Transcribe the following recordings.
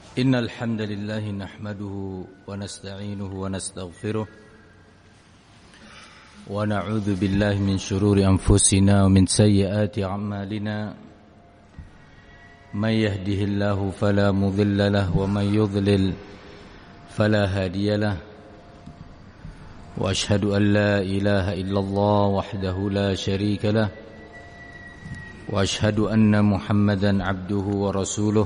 إن الحمد لله نحمده ونستعينه ونستغفره ونعوذ بالله من شرور أنفسنا ومن سيئات أعمالنا من يهده الله فلا مضل له ومن يضلل فلا هادي له وأشهد أن لا إله إلا الله وحده لا شريك له وأشهد أن محمدا عبده ورسوله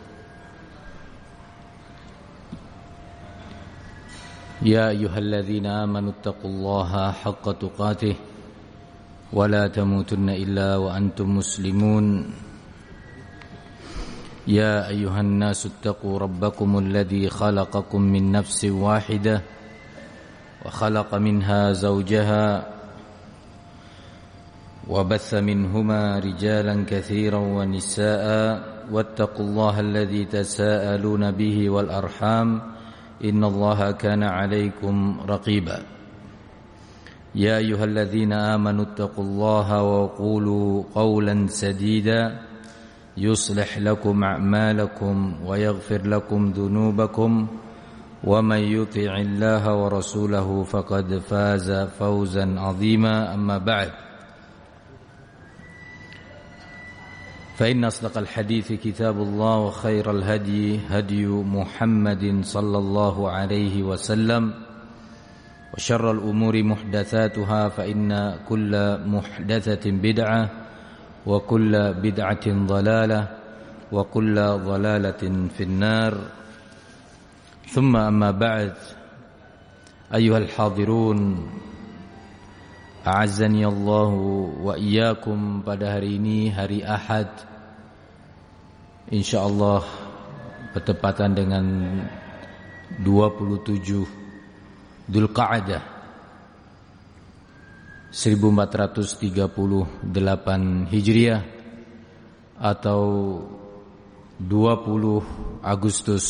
يا أيها الذين آمنوا اتقوا الله حق تقاته ولا تموتن إلا وأنتم مسلمون يا أيها الناس اتقوا ربكم الذي خلقكم من نفس واحدة وخلق منها زوجها وبث منهما رجالا كثيرا ونساء واتقوا الله الذي تساءلون به والأرحام إن الله كان عليكم رقيبا يا أيها الذين آمنوا اتقوا الله وقولوا قولا سديدا يصلح لكم أعمالكم ويغفر لكم ذنوبكم ومن يطع الله ورسوله فقد فاز فوزا عظيما أما بعد فإن أصدق الحديث كتاب الله وخير الهدي هدي محمد صلى الله عليه وسلم وشر الأمور محدثاتها فإن كل محدثة بدعة وكل بدعة ضلالة وكل ضلالة في النار ثم أما بعد أيها الحاضرون A'azzani Allahu wa iyyakum. Pada hari ini, hari Ahad, insyaallah bertepatan dengan 27 Dzulqa'dah 1438 Hijriah atau 20 Agustus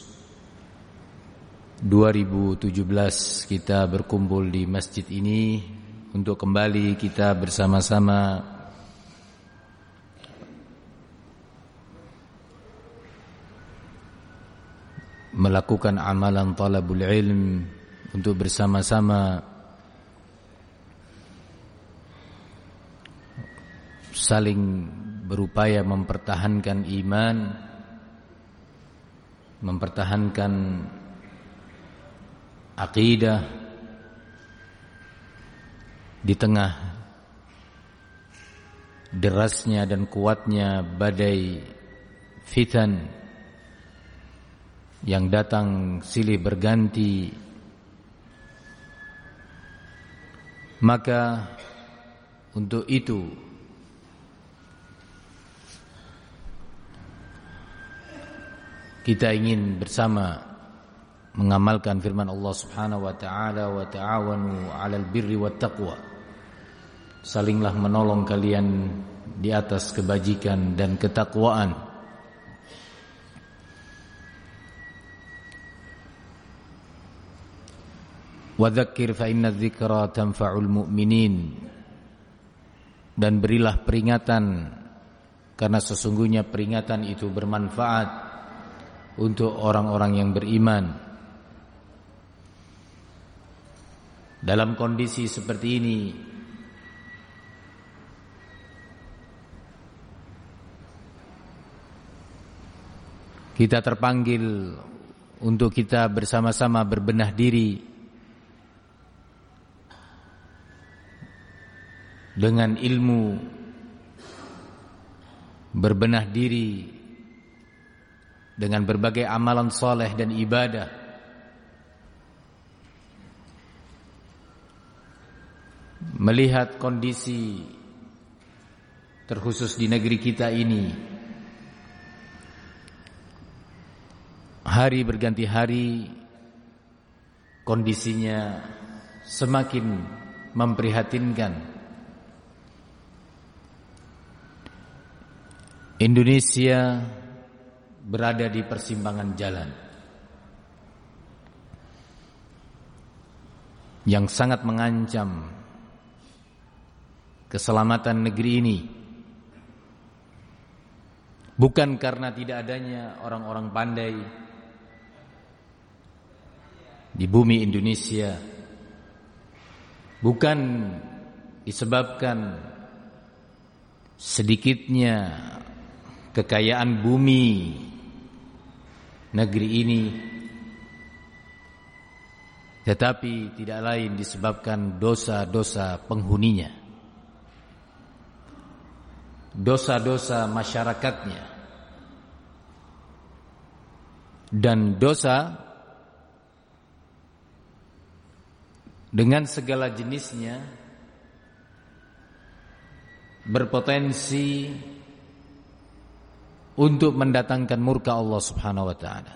2017 kita berkumpul di masjid ini untuk kembali kita bersama-sama melakukan amalan talabul ilm, untuk bersama-sama saling berupaya mempertahankan iman, mempertahankan akidah di tengah derasnya dan kuatnya badai fitan yang datang silih berganti. Maka untuk itu kita ingin bersama mengamalkan firman Allah Subhanahu wa taala, wa ta'awanu 'alal birri wat taqwa. Salinglah menolong kalian di atas kebajikan dan ketakwaan. Wa dzakkir fa inna dzikra tanfa'ul mu'minin. Dan berilah peringatan, karena sesungguhnya peringatan itu bermanfaat untuk orang-orang yang beriman. Dalam kondisi seperti ini, kita terpanggil untuk kita bersama-sama berbenah diri dengan ilmu, berbenah diri dengan berbagai amalan saleh dan ibadah, melihat kondisi terkhusus di negeri kita ini. Hari berganti hari, kondisinya semakin memprihatinkan. Indonesia berada di persimpangan jalan yang sangat mengancam keselamatan negeri ini. bukan karena tidak adanya orang-orang pandai di bumi Indonesia, bukan disebabkan sedikitnya kekayaan bumi negeri ini, tetapi tidak lain disebabkan dosa-dosa penghuninya, dosa-dosa masyarakatnya, dan dosa dengan segala jenisnya berpotensi untuk mendatangkan murka Allah Subhanahu wa taala,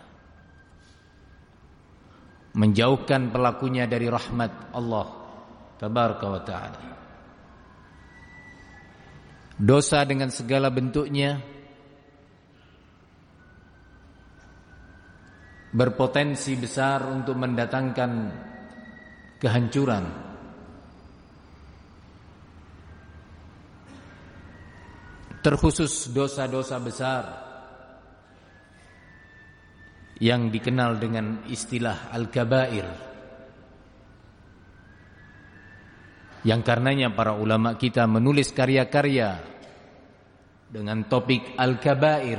menjauhkan pelakunya dari rahmat Allah Tabaraka wa taala. Dosa dengan segala bentuknya berpotensi besar untuk mendatangkan kehancuran, terkhusus dosa-dosa besar yang dikenal dengan istilah al-kabair, yang karenanya para ulama kita menulis karya-karya dengan topik al-kabair,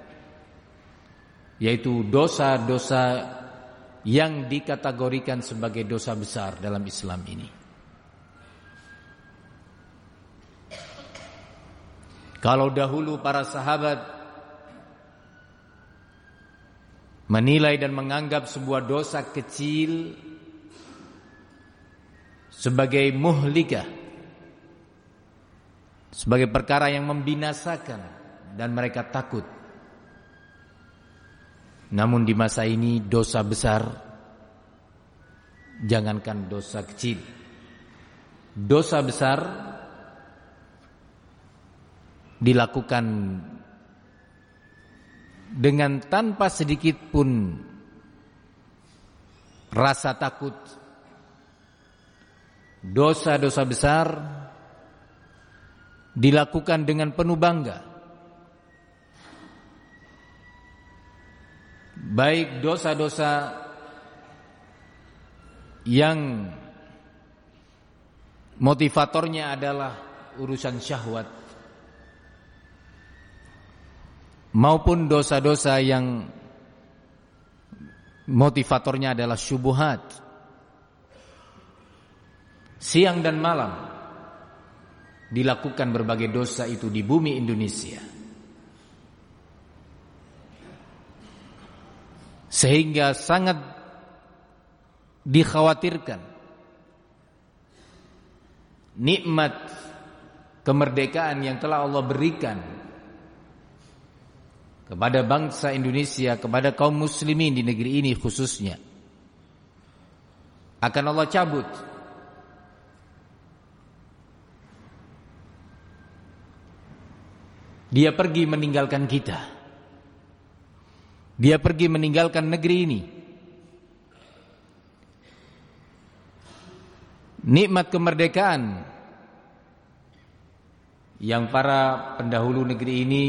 yaitu dosa-dosa yang dikategorikan sebagai dosa besar dalam Islam ini. Kalau dahulu para sahabat menilai dan menganggap sebuah dosa kecil sebagai muhlikah, sebagai perkara yang membinasakan, dan mereka takut. Namun di masa ini dosa besar, jangankan dosa kecil, dosa besar dilakukan dengan tanpa sedikit pun rasa takut. Dosa-dosa besar dilakukan dengan penuh bangga. Baik dosa-dosa yang motivatornya adalah urusan syahwat, maupun dosa-dosa yang motivatornya adalah syubhat. Siang dan malam dilakukan berbagai dosa itu di bumi Indonesia, sehingga sangat dikhawatirkan nikmat kemerdekaan yang telah Allah berikan kepada bangsa Indonesia, kepada kaum muslimin di negeri ini khususnya, akan Allah cabut. Dia pergi meninggalkan kita. Dia pergi meninggalkan negeri ini. Nikmat kemerdekaan yang para pendahulu negeri ini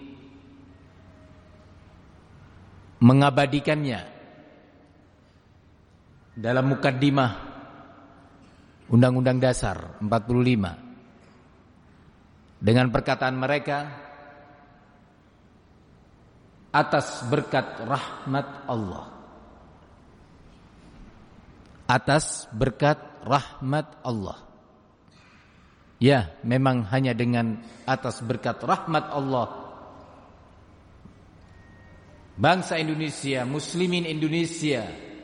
mengabadikannya dalam mukaddimah Undang-Undang Dasar 45 dengan perkataan mereka, atas berkat rahmat Allah. Atas berkat rahmat Allah. Ya, memang hanya dengan atas berkat rahmat Allah bangsa Indonesia, muslimin Indonesia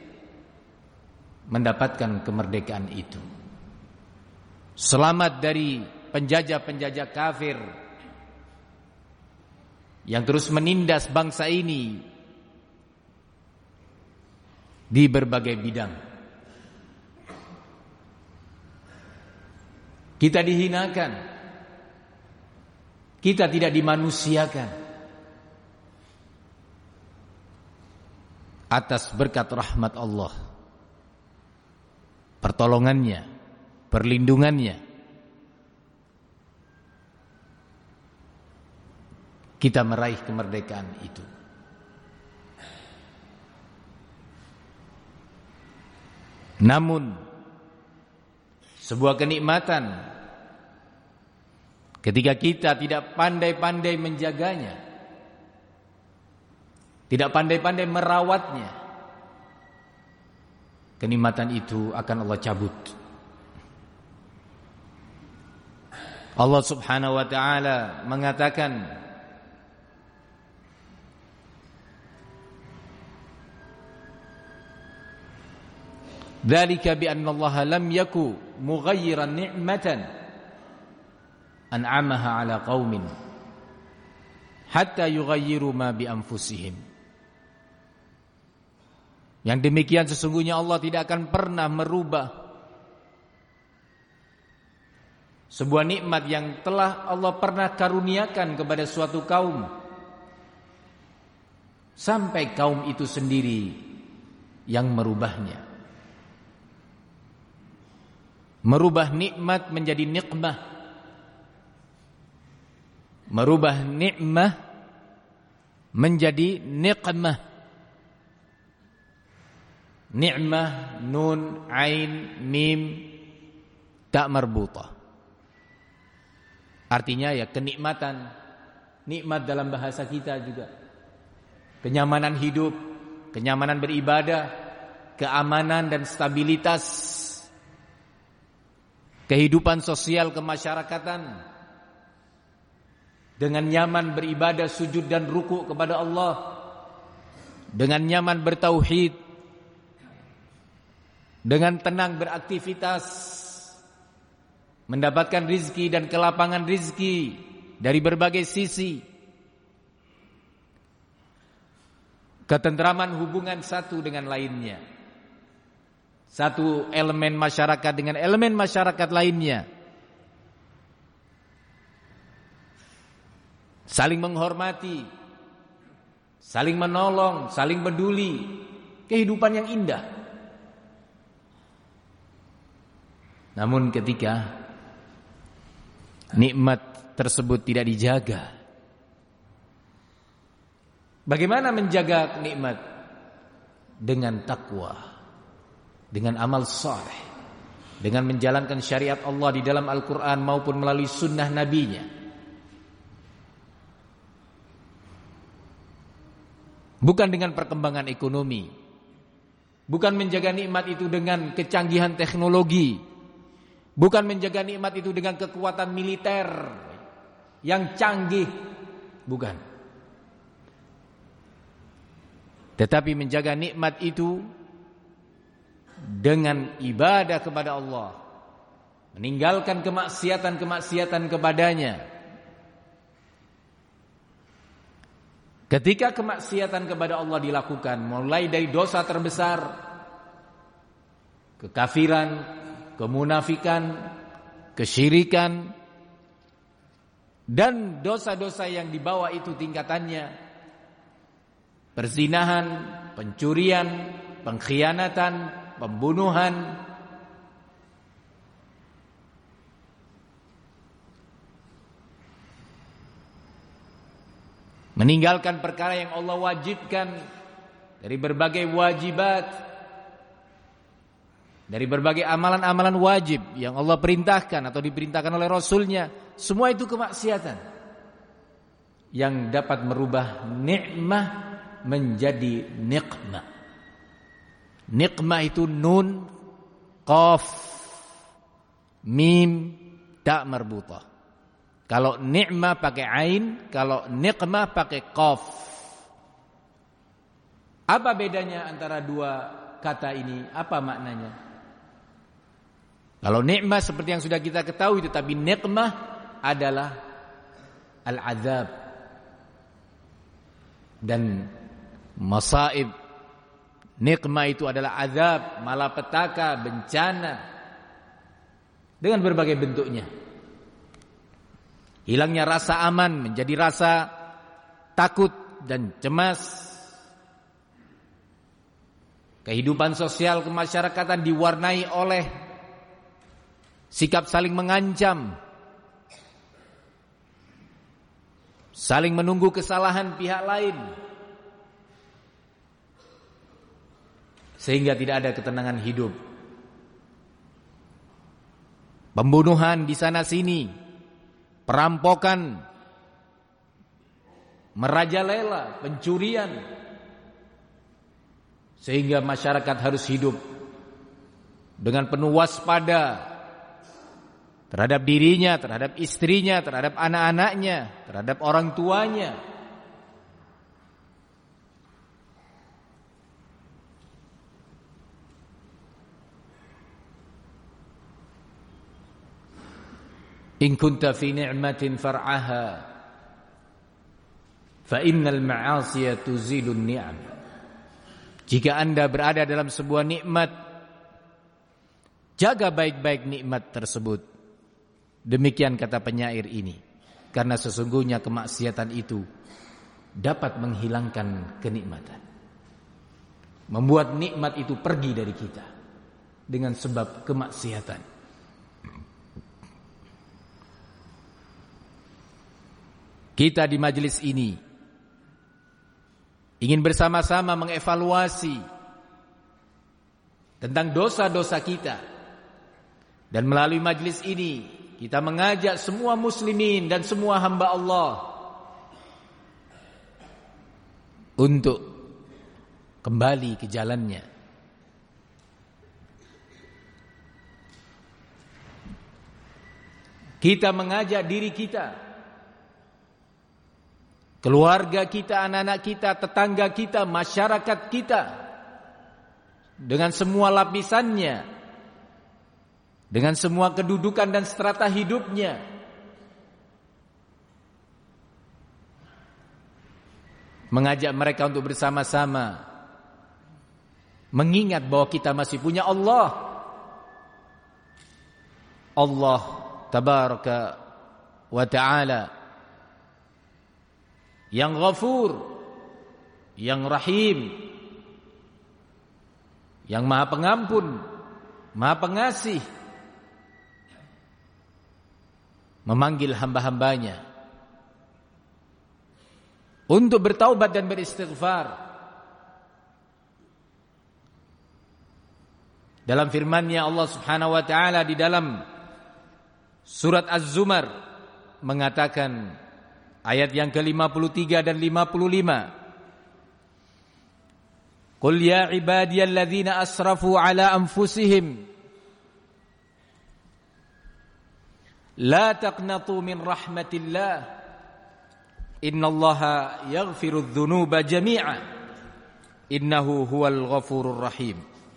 mendapatkan kemerdekaan itu. Selamat dari penjajah-penjajah kafir yang terus menindas bangsa ini di berbagai bidang. Kita dihinakan, kita tidak dimanusiakan. Atas berkat rahmat Allah, pertolongannya, perlindungannya, kita meraih kemerdekaan itu. Namun sebuah kenikmatan ketika kita tidak pandai-pandai menjaganya, tidak pandai-pandai merawatnya, kenikmatan itu akan Allah cabut. Allah Subhanahu wa taala mengatakan, "Dzalika bi anna Allah lam yaku mughayyiran ni'matan an'amaha 'ala qaumin hatta yughayyiru ma bi anfusihim." Yang demikian sesungguhnya Allah tidak akan pernah merubah sebuah nikmat yang telah Allah pernah karuniakan kepada suatu kaum sampai kaum itu sendiri yang merubahnya. Merubah nikmat menjadi nikmah, merubah nikmah menjadi nikmah. Ni'mah, nun, ain, mim, tak marbutah. Artinya ya kenikmatan. Nikmat dalam bahasa kita juga kenyamanan hidup, kenyamanan beribadah, keamanan dan stabilitas, kehidupan sosial kemasyarakatan, dengan nyaman beribadah, sujud dan ruku kepada Allah, dengan nyaman bertauhid, dengan tenang beraktivitas, mendapatkan rizki dan kelapangan rizki dari berbagai sisi, ketentraman hubungan satu dengan lainnya, satu elemen masyarakat dengan elemen masyarakat lainnya, saling menghormati, saling menolong, saling peduli, kehidupan yang indah. Namun ketika nikmat tersebut tidak dijaga, bagaimana menjaga nikmat? Dengan takwa, dengan amal saleh, dengan menjalankan syariat Allah di dalam Al-Quran maupun melalui sunnah Nabi-Nya. Bukan dengan perkembangan ekonomi, bukan menjaga nikmat itu dengan kecanggihan teknologi, bukan menjaga nikmat itu dengan kekuatan militer yang canggih, bukan. Tetapi menjaga nikmat itu dengan ibadah kepada Allah, meninggalkan kemaksiatan-kemaksiatan kepadanya. Ketika kemaksiatan kepada Allah dilakukan, mulai dari dosa terbesar, kekafiran, kemunafikan, kesyirikan, dan dosa-dosa yang dibawa itu tingkatannya, perzinahan, pencurian, pengkhianatan, pembunuhan, meninggalkan perkara yang Allah wajibkan dari berbagai wajibat, dari berbagai amalan-amalan wajib yang Allah perintahkan atau diperintahkan oleh Rasulnya. Semua itu kemaksiatan yang dapat merubah nikmah menjadi nikmah. Nikmah itu nun, qaf, mim, tak marbutah. Kalau nikmah pakai ain, kalau nikmah pakai qaf. Apa bedanya antara dua kata ini? Apa maknanya? Kalau nikmah seperti yang sudah kita ketahui, tetapi nikmah adalah al-azab dan masaib. Nikmah itu adalah azab, malapetaka, bencana dengan berbagai bentuknya. Hilangnya rasa aman menjadi rasa takut dan cemas. Kehidupan sosial kemasyarakatan diwarnai oleh sikap saling mengancam, saling menunggu kesalahan pihak lain, sehingga tidak ada ketenangan hidup. Pembunuhan di sana sini, perampokan, merajalela, pencurian, sehingga masyarakat harus hidup dengan penuh waspada terhadap dirinya, terhadap istrinya, terhadap anak-anaknya, terhadap orang tuanya. In kunta fi ni'matin far'aha fa innal ma'asiya tuzilun ni'am. Jika Anda berada dalam sebuah nikmat, jaga baik-baik nikmat tersebut. Demikian kata penyair ini, karena sesungguhnya kemaksiatan itu dapat menghilangkan kenikmatan, membuat nikmat itu pergi dari kita dengan sebab kemaksiatan. Kita di majelis ini ingin bersama-sama mengevaluasi tentang dosa-dosa kita, dan melalui majelis ini kita mengajak semua muslimin dan semua hamba Allah untuk kembali ke jalannya. Kita mengajak diri kita, keluarga kita, anak-anak kita, tetangga kita, masyarakat kita, dengan semua lapisannya, dengan semua kedudukan dan strata hidupnya, mengajak mereka untuk bersama-sama mengingat bahwa kita masih punya Allah. Allah tabaraka wa ta'ala yang Ghafur, yang Rahim, yang Maha Pengampun, Maha Pengasih, memanggil hamba-hambanya untuk bertaubat dan beristighfar. Dalam firman-Nya Allah Subhanahu wa taala di dalam surat Az-Zumar mengatakan, ayat yang ke-53 dan 55, Qul ya ibadiyalladzina asrafu ala anfusihim la taqnatu min rahmatillah innallaha yaghfirudz dzunuba jami'a innahu huwal ghafurur rahim.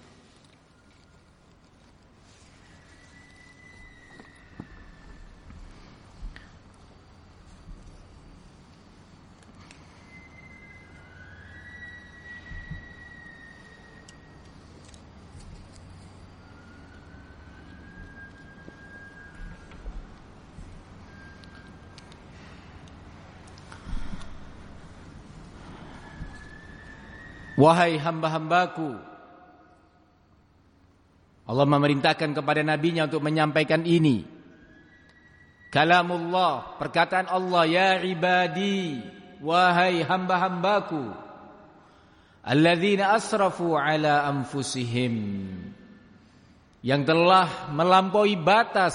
Wahai hamba-hambaku, Allah memerintahkan kepada nabinya untuk menyampaikan ini. Kalamullah, perkataan Allah, ya ibadi, wahai hamba-hambaku, alladzina asrafu ala anfusihim, yang telah melampaui batas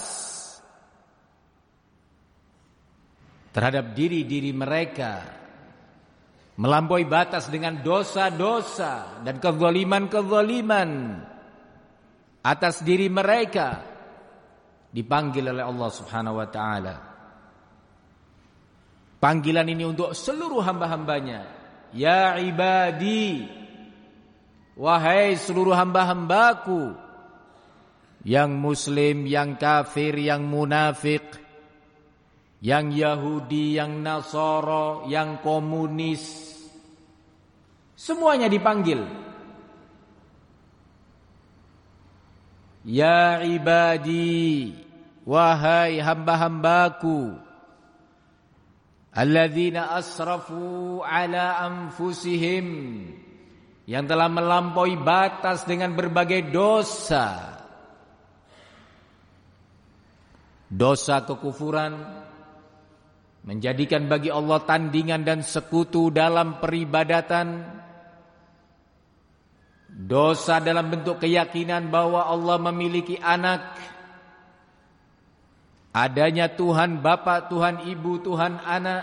terhadap diri-diri mereka, melampaui batas dengan dosa-dosa dan kezaliman-kezaliman atas diri mereka, dipanggil oleh Allah Subhanahu wa taala. Panggilan ini untuk seluruh hamba-hambanya. Ya ibadi, wahai seluruh hamba-hambaku, yang muslim, yang kafir, yang munafik, yang Yahudi, yang Nasara, yang komunis, semuanya dipanggil. Ya ibadi, wahai hamba-hambaku, alladzina asrafu ala anfusihim, yang telah melampaui batas dengan berbagai dosa. Dosa kekufuran, menjadikan bagi Allah tandingan dan sekutu dalam peribadatan, dosa dalam bentuk keyakinan bahwa Allah memiliki anak, adanya Tuhan Bapa, Tuhan Ibu, Tuhan Anak,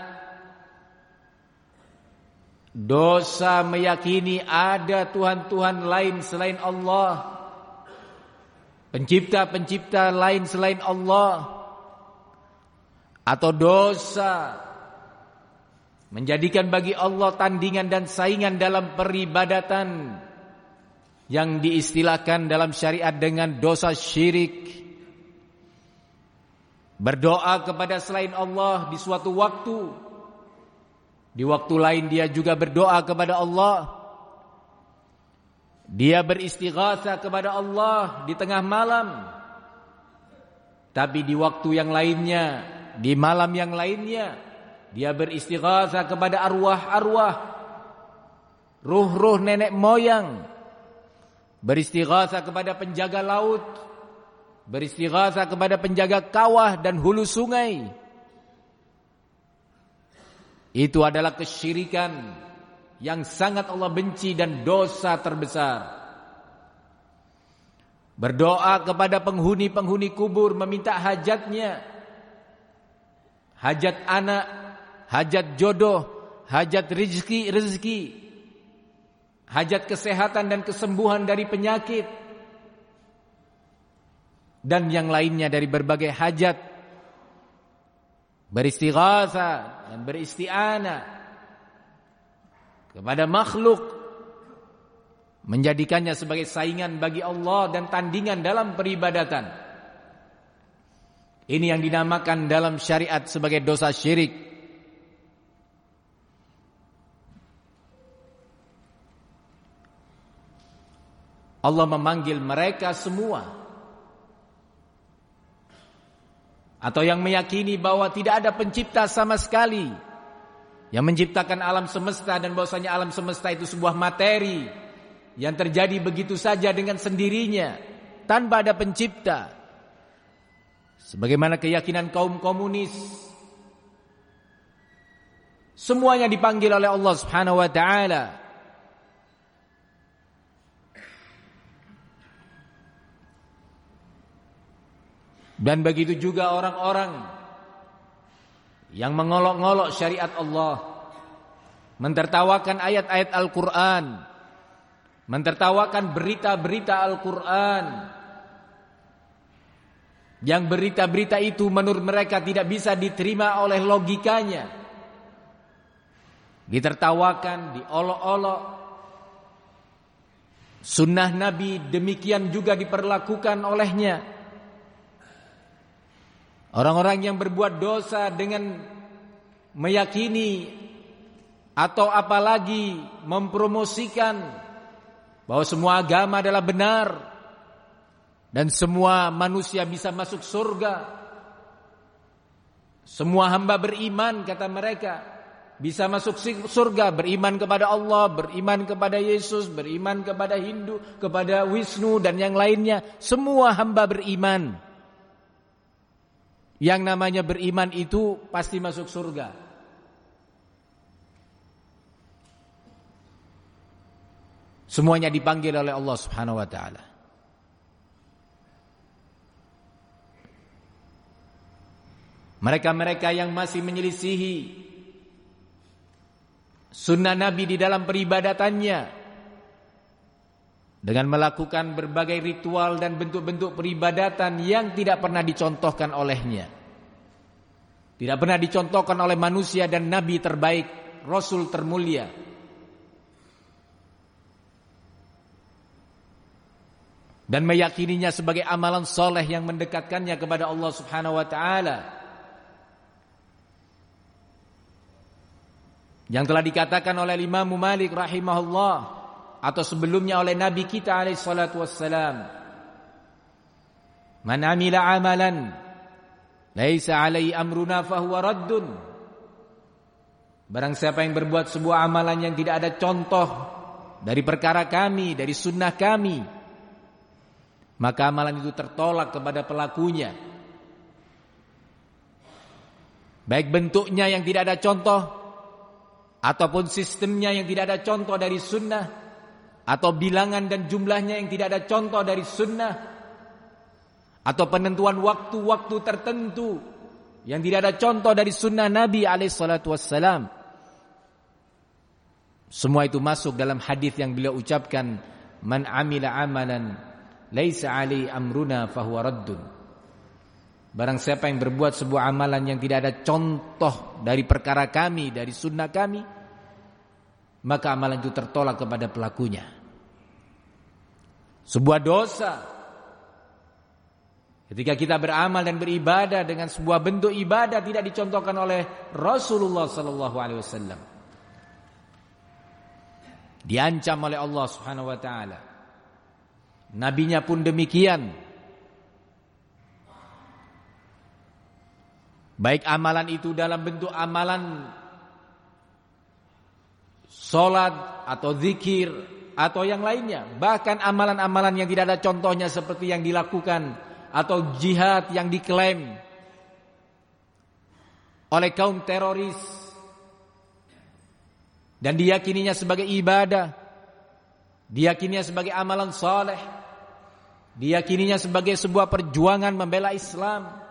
dosa meyakini ada Tuhan-Tuhan lain selain Allah, pencipta-pencipta lain selain Allah, atau dosa menjadikan bagi Allah tandingan dan saingan dalam peribadatan yang diistilahkan dalam syariat dengan dosa syirik. Berdoa kepada selain Allah di suatu waktu, di waktu lain dia juga berdoa kepada Allah. Dia beristighatsah kepada Allah di tengah malam, tapi di waktu yang lainnya, di malam yang lainnya, dia beristighatsah kepada arwah-arwah, ruh-ruh nenek moyang, beristighatsah kepada penjaga laut, beristighatsah kepada penjaga kawah dan hulu sungai. Itu adalah kesyirikan yang sangat Allah benci dan dosa terbesar. Berdoa kepada penghuni-penghuni kubur meminta hajatnya, hajat anak, hajat jodoh, hajat rezeki, hajat kesehatan dan kesembuhan dari penyakit, dan yang lainnya dari berbagai hajat. Beristighatsah dan beristi'anah kepada makhluk, menjadikannya sebagai saingan bagi Allah dan tandingan dalam peribadatan. Ini yang dinamakan dalam syariat sebagai dosa syirik. Allah memanggil mereka semua, atau yang meyakini bahwa tidak ada pencipta sama sekali yang menciptakan alam semesta, dan bahwasanya alam semesta itu sebuah materi yang terjadi begitu saja dengan sendirinya tanpa ada pencipta. Sebagaimana keyakinan kaum komunis, semuanya dipanggil oleh Allah Subhanahu wa taala. Dan begitu juga orang-orang yang mengolok-ngolok syariat Allah, mentertawakan ayat-ayat Al-Quran, mentertawakan berita-berita Al-Quran, yang berita-berita itu menurut mereka tidak bisa diterima oleh logikanya, ditertawakan, diolok-olok. Sunnah Nabi demikian juga diperlakukan olehnya. Orang-orang yang berbuat dosa dengan meyakini atau apalagi mempromosikan bahwa semua agama adalah benar dan semua manusia bisa masuk surga. Semua hamba beriman, kata mereka, bisa masuk surga, beriman kepada Allah, beriman kepada Yesus, beriman kepada Hindu, kepada Wisnu dan yang lainnya. Semua hamba beriman. Yang namanya beriman itu pasti masuk surga. Semuanya dipanggil oleh Allah Subhanahu wa taala. Mereka-mereka yang masih menyelisihi sunnah Nabi di dalam peribadatannya dengan melakukan berbagai ritual dan bentuk-bentuk peribadatan yang tidak pernah dicontohkan olehnya, tidak pernah dicontohkan oleh manusia dan Nabi terbaik, Rasul termulia. Dan meyakininya sebagai amalan soleh yang mendekatkannya kepada Allah Subhanahu wa ta'ala. Yang telah dikatakan oleh Imam Malik rahimahullah, atau sebelumnya oleh Nabi kita alaihi salatu wassalam, man amila amalan laisa alaihi amruna fahuwa raddun. Barang siapa yang berbuat sebuah amalan yang tidak ada contoh dari perkara kami, dari sunnah kami, maka amalan itu tertolak kepada pelakunya. baik bentuknya yang tidak ada contoh ataupun sistemnya yang tidak ada contoh dari sunnah, atau bilangan dan jumlahnya yang tidak ada contoh dari sunnah, atau penentuan waktu-waktu tertentu yang tidak ada contoh dari sunnah Nabi SAW. Semua itu masuk dalam hadis yang beliau ucapkan, man amila amalan laisa alaihi amruna fahuwa raddun. Barang siapa yang berbuat sebuah amalan yang tidak ada contoh dari perkara kami, dari sunnah kami, maka amalan itu tertolak kepada pelakunya. Sebuah dosa ketika kita beramal dan beribadah dengan sebuah bentuk ibadah tidak dicontohkan oleh Rasulullah SAW, diancam oleh Allah Subhanahu wa taala. Nabinya pun demikian. Baik amalan itu dalam bentuk amalan salat atau zikir atau yang lainnya, bahkan amalan-amalan yang tidak ada contohnya seperti yang dilakukan atau jihad yang diklaim oleh kaum teroris dan diyakininya sebagai ibadah, diyakininya sebagai amalan saleh, diyakininya sebagai sebuah perjuangan membela Islam.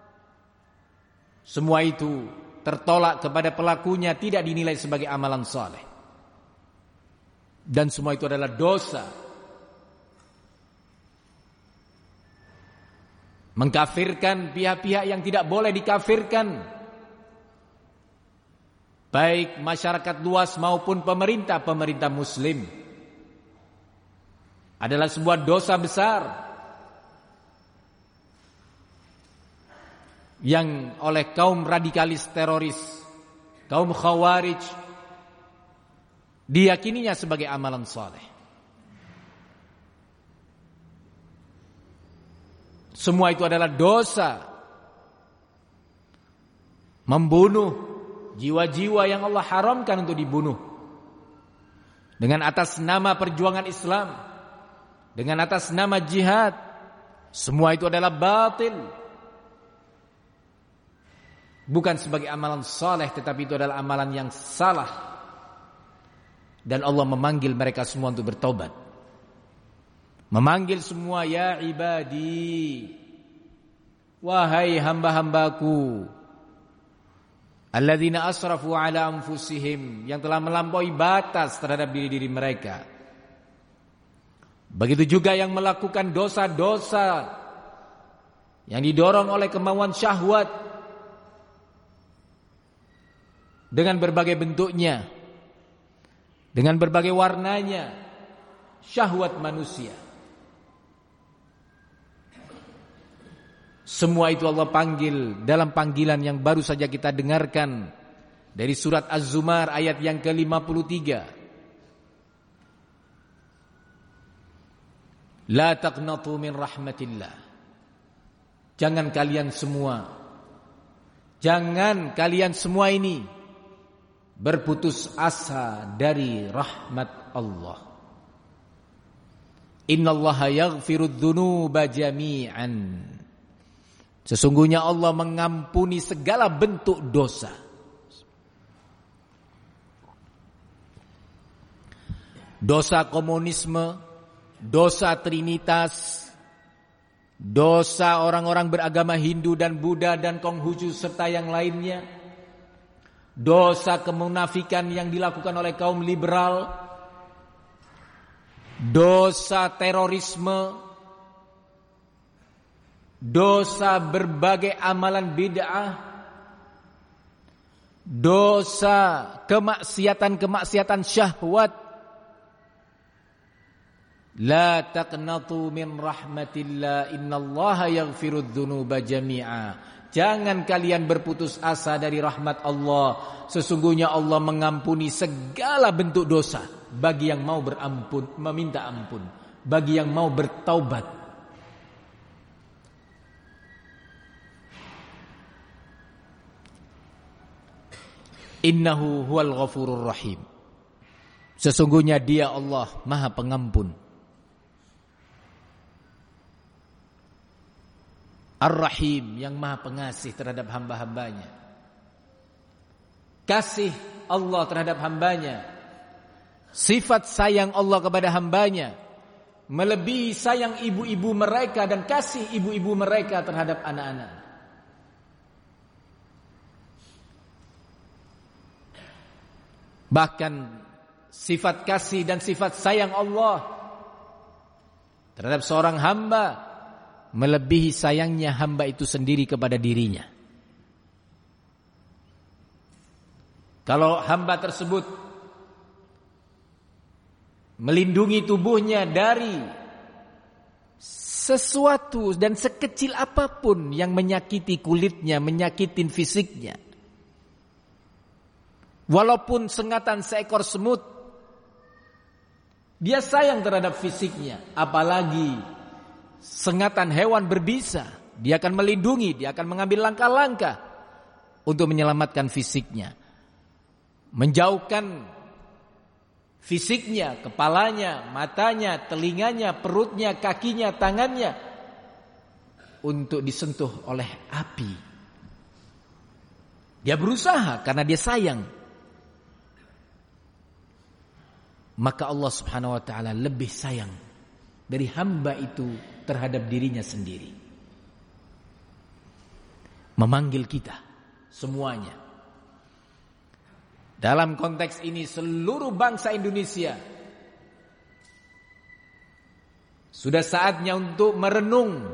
Semua itu tertolak kepada pelakunya, tidak dinilai sebagai amalan saleh. Dan semua itu adalah dosa. Mengkafirkan pihak-pihak yang tidak boleh dikafirkan, baik masyarakat luas maupun pemerintah muslim, adalah sebuah dosa besar yang oleh kaum radikalis teroris, kaum khawarij, diyakininya sebagai amalan saleh. Semua itu adalah dosa. Membunuh jiwa-jiwa yang Allah haramkan untuk dibunuh dengan atas nama perjuangan Islam, dengan atas nama jihad, semua itu adalah batil. Bukan sebagai amalan saleh, tetapi itu adalah amalan yang salah. Dan Allah memanggil mereka semua untuk bertobat. Memanggil semua, ya ibadi, wahai hamba-hambaku, alladzina asrafu ala anfusihim, yang telah melampaui batas terhadap diri-diri mereka. Begitu juga yang melakukan dosa-dosa yang didorong oleh kemauan syahwat dengan berbagai bentuknya, dengan berbagai warnanya, syahwat manusia. Semua itu Allah panggil dalam panggilan yang baru saja kita dengarkan dari surat Az-Zumar ayat yang ke-53. La taqnatu min rahmatillah. Jangan kalian semua ini berputus asa dari rahmat Allah. Innallaha yaghfirudz dzunuba jami'an. Sesungguhnya Allah mengampuni segala bentuk dosa. Dosa komunisme, dosa trinitas, dosa orang-orang beragama Hindu dan Buddha dan Konghucu serta yang lainnya, dosa kemunafikan yang dilakukan oleh kaum liberal, dosa terorisme, dosa berbagai amalan bid'ah, dosa kemaksiatan syahwat. La taqnatu min rahmatillah, innallaha yaghfirudz dzunuba jami'a. Jangan kalian berputus asa dari rahmat Allah. Sesungguhnya Allah mengampuni segala bentuk dosa bagi yang mau meminta ampun, bagi yang mau bertaubat. Innahu huwal ghafurur rahim. Sesungguhnya Dia Allah Maha Pengampun. Ar-Rahim, yang Maha Pengasih terhadap hamba-hambanya. kasih Allah terhadap hambanya, sifat sayang Allah kepada hambanya, melebihi sayang ibu-ibu mereka dan kasih ibu-ibu mereka terhadap anak-anak. Bahkan sifat kasih dan sifat sayang Allah terhadap seorang hamba melebihi sayangnya hamba itu sendiri kepada dirinya. Kalau hamba tersebut melindungi tubuhnya dari sesuatu dan sekecil apapun yang menyakiti kulitnya, menyakitin fisiknya, walaupun sengatan seekor semut, dia sayang terhadap fisiknya. Apalagi sengatan hewan berbisa, dia akan melindungi, dia akan mengambil langkah-langkah untuk menyelamatkan fisiknya, menjauhkan fisiknya, kepalanya, matanya, telinganya, perutnya, kakinya, tangannya untuk disentuh oleh api. Dia berusaha karena dia sayang. Maka Allah Subhanahu wa ta'ala lebih sayang dari hamba itu terhadap dirinya sendiri. Memanggil kita semuanya. Dalam konteks ini seluruh bangsa Indonesia sudah saatnya untuk merenung.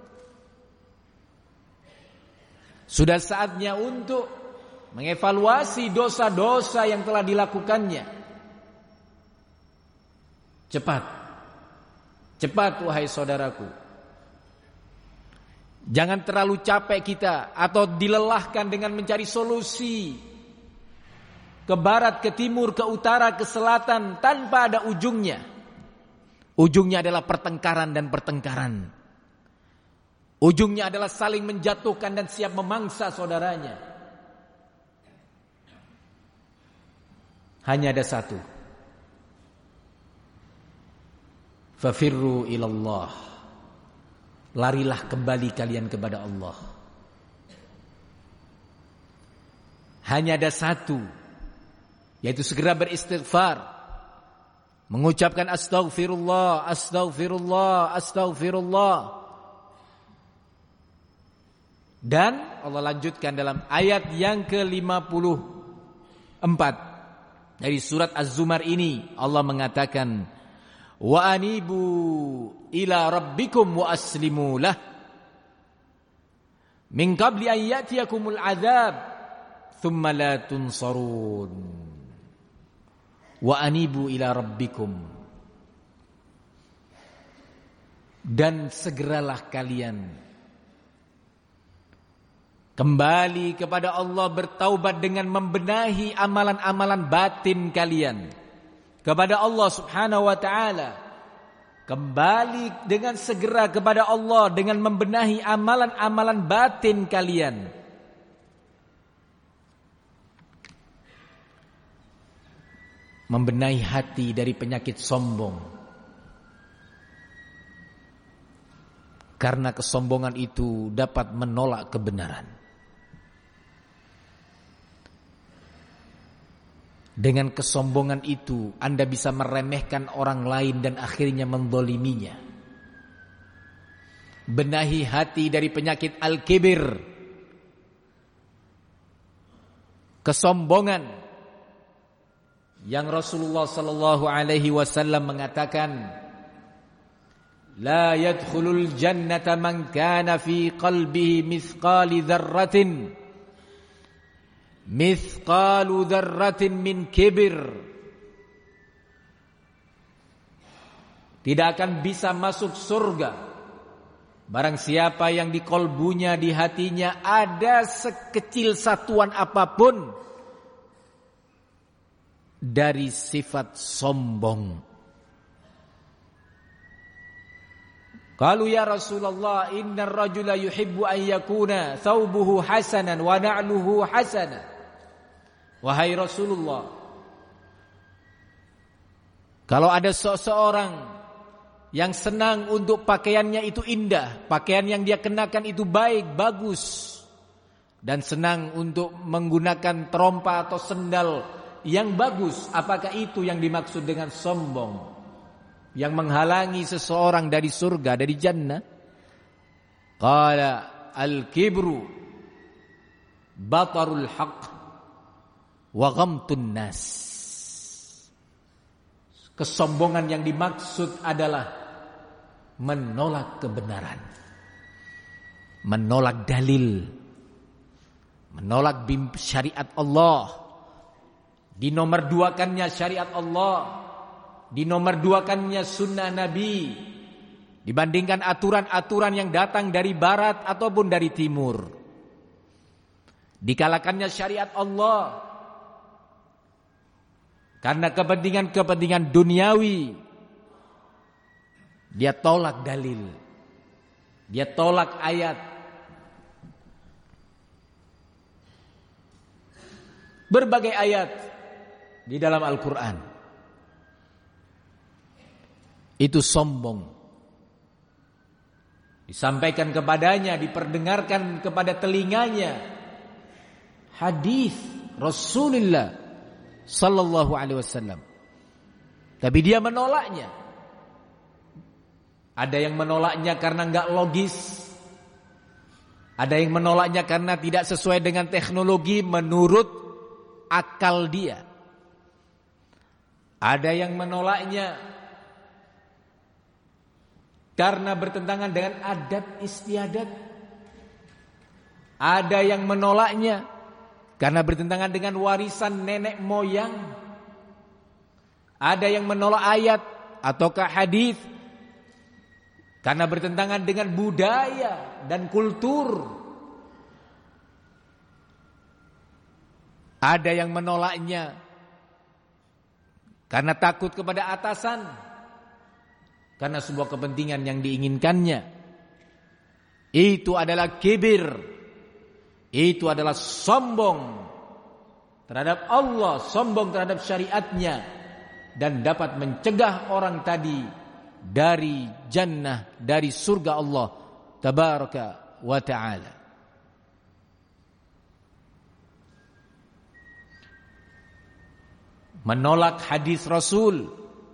Sudah saatnya untuk mengevaluasi dosa-dosa yang telah dilakukannya. Cepat, cepat wahai saudaraku. Jangan terlalu capek kita atau dilelahkan dengan mencari solusi ke barat, ke timur, ke utara, ke selatan tanpa ada ujungnya. Ujungnya adalah pertengkaran dan pertengkaran. Ujungnya adalah saling menjatuhkan dan siap memangsa saudaranya. Hanya ada satu. Fafirru ilallah. Larilah kembali kalian kepada Allah. Hanya ada satu, yaitu segera beristighfar, mengucapkan astaghfirullah, astaghfirullah, astaghfirullah. Dan Allah lanjutkan dalam ayat yang ke-54 dari surat Az-Zumar ini, Allah mengatakan, wa anibu ila rabbikum wa aslimu lah min qabli an ya'tiyakumul adzab thumma la tunsarun. Wa anibu ila rabbikum, dan segeralah kalian kembali kepada Allah, bertaubat dengan membenahi amalan-amalan batin kalian kepada Allah Subhanahu wa ta'ala. Kembali dengan segera kepada Allah dengan membenahi amalan-amalan batin kalian. Membenahi hati dari penyakit sombong. Karena kesombongan itu dapat menolak kebenaran. Dengan kesombongan itu Anda bisa meremehkan orang lain dan akhirnya menzaliminya. Benahi hati dari penyakit al-kibir, kesombongan, yang Rasulullah sallallahu alaihi wasallam mengatakan, la yadkhulul jannata man kana fi qalbihi mithqalu dzarratin min kibir. Tidak akan bisa masuk surga barang siapa yang di kolbunya, di hatinya ada sekecil satuan apapun dari sifat sombong. Qalu ya Rasulullah, innar rajula yuhibbu an yakuna thawbuhu hasanan wa na'luhu hasanan. Wahai Rasulullah, kalau ada seseorang yang senang untuk pakaiannya itu indah, pakaian yang dia kenakan itu baik, bagus, dan senang untuk menggunakan trompa atau sendal yang bagus, apakah itu yang dimaksud dengan sombong yang menghalangi seseorang dari surga, dari jannah? Qala al-kibru batarul haqq wa ghamtun nas. Kesombongan yang dimaksud adalah menolak kebenaran, menolak dalil, menolak syariat Allah, dinomorduakannya syariat Allah, dinomorduakannya sunnah Nabi dibandingkan aturan-aturan yang datang dari barat ataupun dari timur. Dikalakannya syariat Allah karena kepentingan-kepentingan duniawi. Dia tolak dalil, dia tolak ayat. Berbagai ayat di dalam Al-Quran itu sombong. Disampaikan kepadanya, diperdengarkan kepada telinganya hadis Rasulullah sallallahu alaihi wasallam, tapi dia menolaknya. Ada yang menolaknya karena enggak logis, ada yang menolaknya karena tidak sesuai dengan teknologi menurut akal dia, ada yang menolaknya karena bertentangan dengan adat istiadat, ada yang menolaknya karena bertentangan dengan warisan nenek moyang, ada yang menolak ayat ataukah hadis karena bertentangan dengan budaya dan kultur, ada yang menolaknya karena takut kepada atasan, karena sebuah kepentingan yang diinginkannya. Itu adalah kibir, itu adalah sombong terhadap Allah, sombong terhadap syariatnya, dan dapat mencegah orang tadi dari jannah, dari surga Allah tabaraka wa ta'ala. Menolak hadis Rasul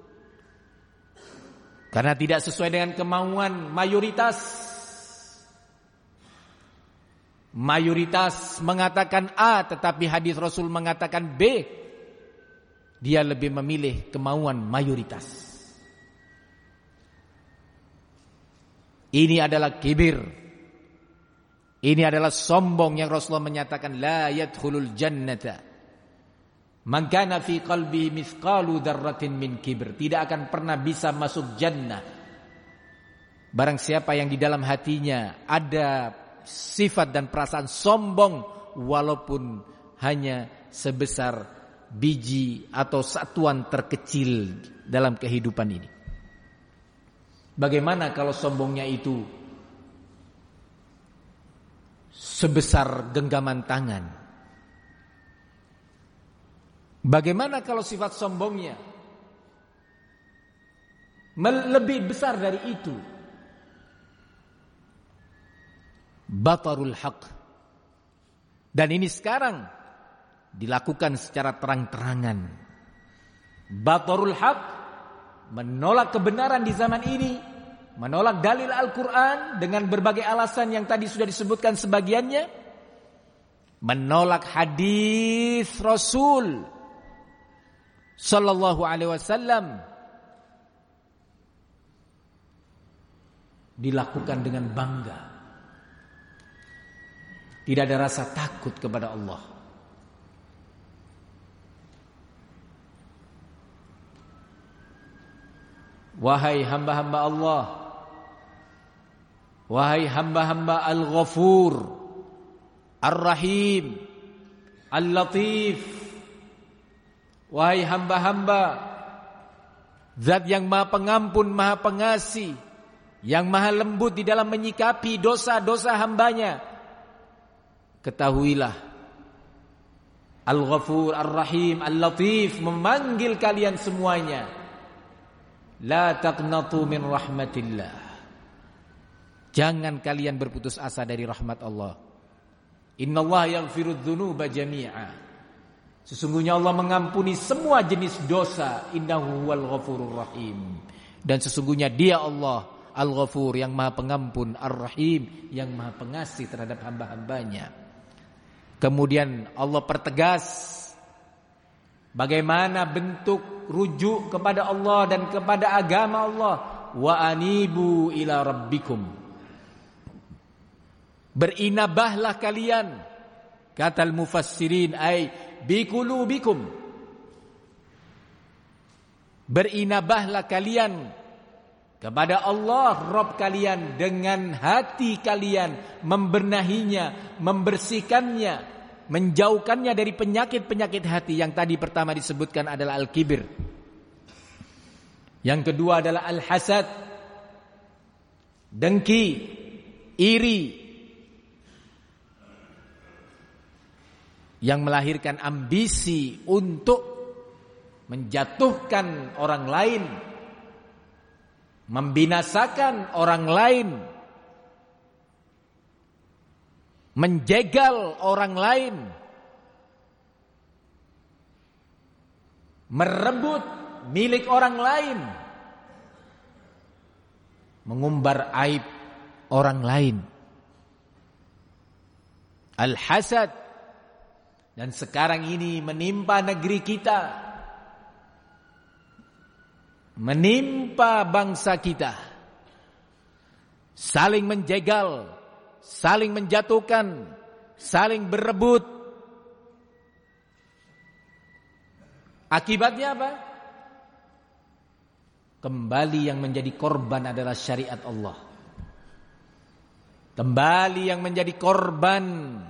karena tidak sesuai dengan kemauan mayoritas. Mayoritas mengatakan A tetapi hadis Rasul mengatakan B. Dia lebih memilih kemauan mayoritas. Ini adalah kibir. Ini adalah sombong yang Rasulullah menyatakan la yadkhulul jannata man kana fi qalbihi mithqalu dzarratin min kibr. Tidak akan pernah bisa masuk jannah barang siapa yang di dalam hatinya ada sifat dan perasaan sombong walaupun hanya sebesar biji atau satuan terkecil dalam kehidupan ini. Bagaimana kalau sombongnya itu sebesar genggaman tangan? Bagaimana kalau sifat sombongnya lebih besar dari itu? Batarul haq. Dan ini sekarang dilakukan secara terang-terangan. Batarul haq, menolak kebenaran di zaman ini, menolak dalil Al-Quran dengan berbagai alasan yang tadi sudah disebutkan sebagiannya, menolak hadis Rasul sallallahu alaihi wasallam, dilakukan dengan bangga. Tidak ada rasa takut kepada Allah. Wahai hamba-hamba Allah, wahai hamba-hamba Al-Ghafur, Ar-Rahim, Al-Latif, wahai hamba-hamba Zat yang Maha Pengampun, Maha Pengasih, yang Maha Lembut di dalam menyikapi dosa-dosa hambanya. Ketahuilah, Al-Ghafur, Ar-Rahim, Al-Latif memanggil kalian semuanya. La taqnatu min rahmatillah. Jangan kalian berputus asa dari rahmat Allah. Innallaha yaghfirudz dzunuba jami'a. Sesungguhnya Allah mengampuni semua jenis dosa. Innahu huwal ghafurur rahim. Dan sesungguhnya Dia Allah Al-Ghafur, yang Maha Pengampun, Ar-Rahim, yang Maha Pengasih terhadap hamba-hambanya. Kemudian Allah pertegas bagaimana bentuk rujuk kepada Allah dan kepada agama Allah. Wa anibu ila rabbikum. Berinabahlah kalian, kata al-mufassirin, ay biqulubikum. Berinabahlah kalian kepada Allah Rabb kalian dengan hati kalian, membenahinya, membersihkannya, menjauhkannya dari penyakit-penyakit hati. Yang tadi pertama disebutkan adalah al-kibir. Yang kedua adalah al-hasad, dengki, iri, yang melahirkan ambisi untuk menjatuhkan orang lain, membinasakan orang lain, menjegal orang lain, merebut milik orang lain, mengumbar aib orang lain. Al-hasad, dan sekarang ini menimpa negeri kita, menimpa bangsa kita. Saling menjegal, saling menjatuhkan, saling berebut. Akibatnya apa? Kembali yang menjadi korban adalah syariat Allah. Kembali yang menjadi korban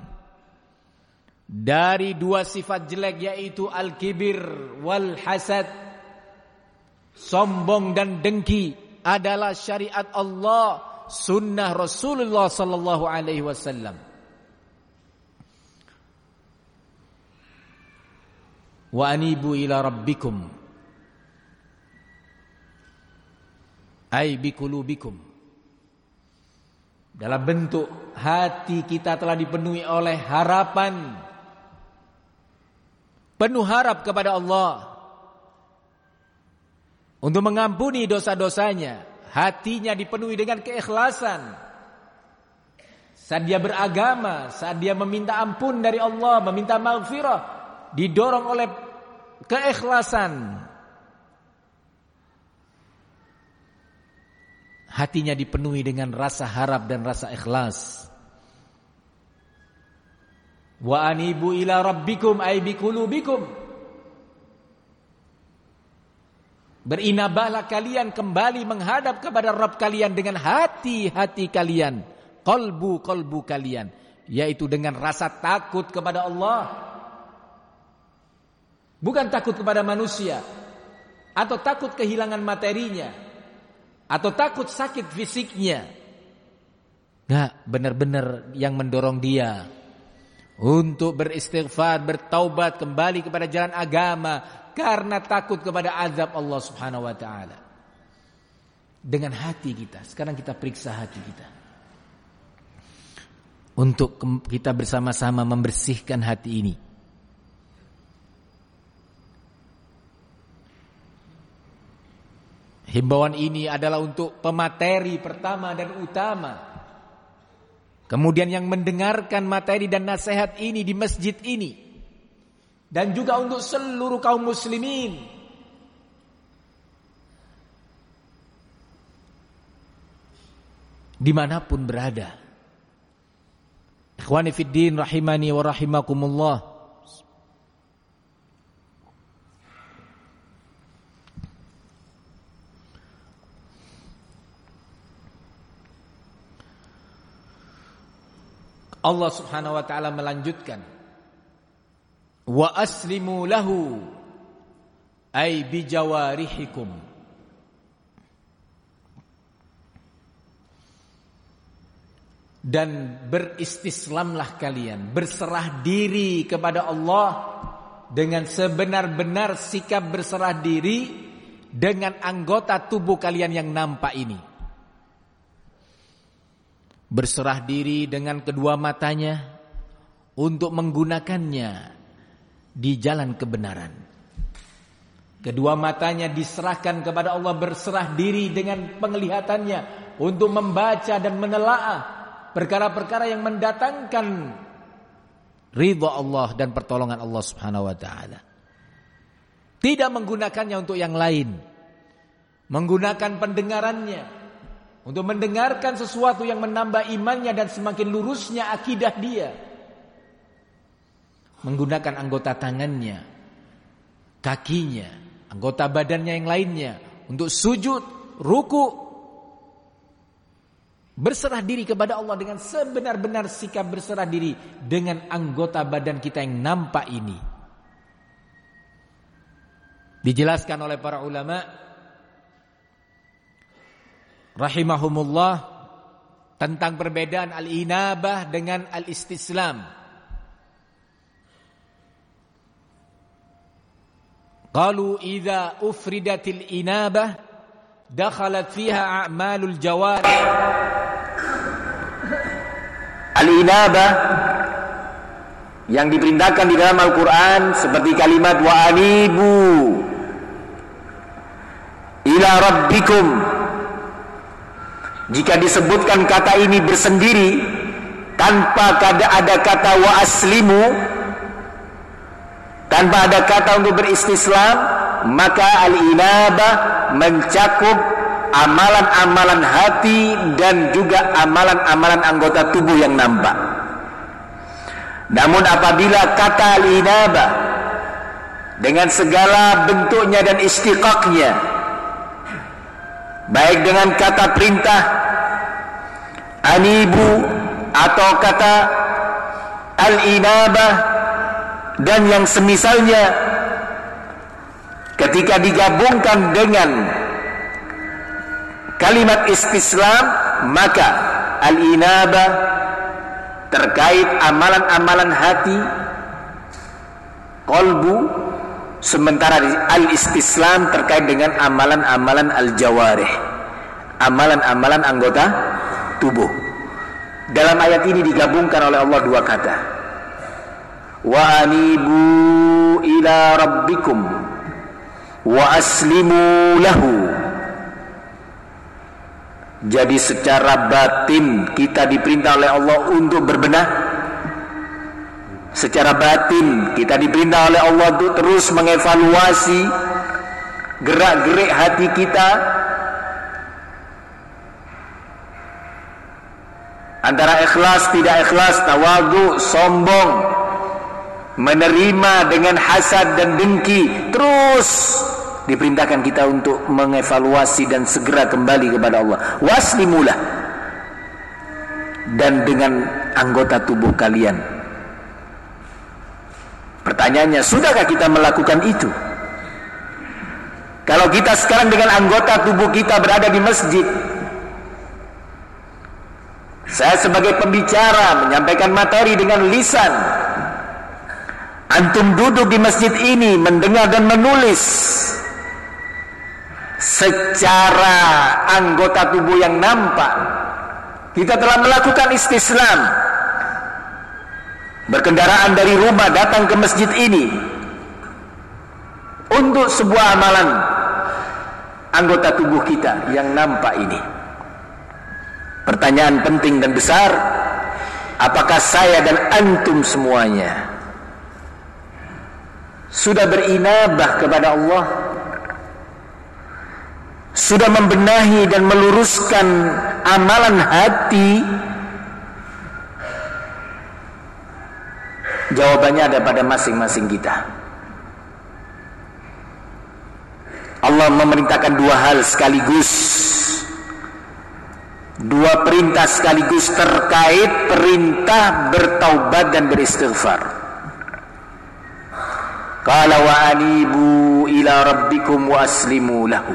dari dua sifat jelek, yaitu al-kibir wal hasad. Sombong dan dengki adalah syariat Allah, sunnah Rasulullah sallallahu alaihi wasallam. Wa anibu ila rabbikum ay biqulubikum. Dalam bentuk hati kita telah dipenuhi oleh harapan, penuh harap kepada Allah untuk mengampuni dosa-dosanya. Hatinya dipenuhi dengan keikhlasan. Saat dia beragama, saat dia meminta ampun dari Allah, meminta maghfirah, didorong oleh keikhlasan. Hatinya dipenuhi dengan rasa harap dan rasa ikhlas. Wa anibu ila rabbikum ay biqulubikum. Berinabahlah kalian, kembali menghadap kepada Rabb kalian dengan hati-hati kalian, qalbu kalian, yaitu dengan rasa takut kepada Allah. Bukan takut kepada manusia, atau takut kehilangan materinya, atau takut sakit fisiknya. Nah, benar-benar yang mendorong dia untuk beristighfar, bertaubat, kembali kepada jalan agama, karena takut kepada azab Allah Subhanahu wa taala. Dengan hati kita, sekarang kita periksa hati kita, untuk kita bersama-sama membersihkan hati ini. Himbauan ini adalah untuk pemateri pertama dan utama. Kemudian yang mendengarkan materi dan nasihat ini di masjid ini, dan juga untuk seluruh kaum muslimin. Dimanapun berada. Ikhwani fid din rahimani wa rahimakumullah. Allah Subhanahu wa taala melanjutkan, wa aslimu lahu ay bijawarihikum. Dan beristislamlah kalian, berserah diri kepada Allah dengan sebenar-benar sikap berserah diri dengan anggota tubuh kalian yang nampak ini. Berserah diri dengan kedua matanya, untuk menggunakannya di jalan kebenaran. Kedua matanya diserahkan kepada Allah, berserah diri dengan penglihatannya untuk membaca dan menelaah perkara-perkara yang mendatangkan ridha Allah dan pertolongan Allah Subhanahu wa taala. Tidak menggunakannya untuk yang lain. Menggunakan pendengarannya untuk mendengarkan sesuatu yang menambah imannya dan semakin lurusnya akidah dia. Menggunakan anggota tangannya, kakinya, anggota badannya yang lainnya untuk sujud, ruku, berserah diri kepada Allah dengan sebenar-benar sikap berserah diri dengan anggota badan kita yang nampak ini. Dijelaskan oleh para ulama rahimahumullah tentang perbedaan al-inabah dengan al-istislam. Qalu idza ufridatil inabah dakhalat fiha a'malul jawarih. Al-inabah yang diperintahkan di dalam Al-Quran seperti kalimat wa anibu ila rabbikum. Jika disebutkan kata ini bersendiri tanpa ada kata wa aslimu, tanpa ada kata untuk beristislam, maka al-inabah mencakup amalan-amalan hati dan juga amalan-amalan anggota tubuh yang nampak. Namun apabila kata al-inabah dengan segala bentuknya dan istiqaqnya, baik dengan kata perintah anibu atau kata al-inabah dan yang semisalnya, ketika digabungkan dengan kalimat istislam, maka al-inabah terkait amalan-amalan hati, qalbu, sementara al-istislam terkait dengan amalan-amalan al-jawarih, amalan-amalan anggota tubuh. Dalam ayat ini digabungkan oleh Allah dua kata, wa anibu ila rabbikum wa aslimu lahu. Jadi secara batin kita diperintah oleh Allah untuk berbenah. Secara batin kita diperintah oleh Allah untuk terus mengevaluasi gerak-gerik hati kita, antara ikhlas tidak ikhlas, tawadhu, sombong, menerima dengan hasad dan dengki. Terus diperintahkan kita untuk mengevaluasi dan segera kembali kepada Allah. Waslimulah, dan dengan anggota tubuh kalian. Pertanyaannya, sudahkah kita melakukan itu? Kalau kita sekarang dengan anggota tubuh kita berada di masjid, saya sebagai pembicara menyampaikan materi dengan lisan, antum duduk di masjid ini mendengar dan menulis. Secara anggota tubuh yang nampak kita telah melakukan istislam, berkendaraan dari rumah datang ke masjid ini untuk sebuah amalan anggota tubuh kita yang nampak ini. Pertanyaan penting dan besar, apakah saya dan antum semuanya sudah berinabah kepada Allah, sudah membenahi dan meluruskan amalan hati? Jawabannya ada pada masing-masing kita. Allah memerintahkan dua hal sekaligus, dua perintah sekaligus terkait perintah bertaubat dan beristighfar. Qala wa anibu ila rabbikum wa aslimu lahu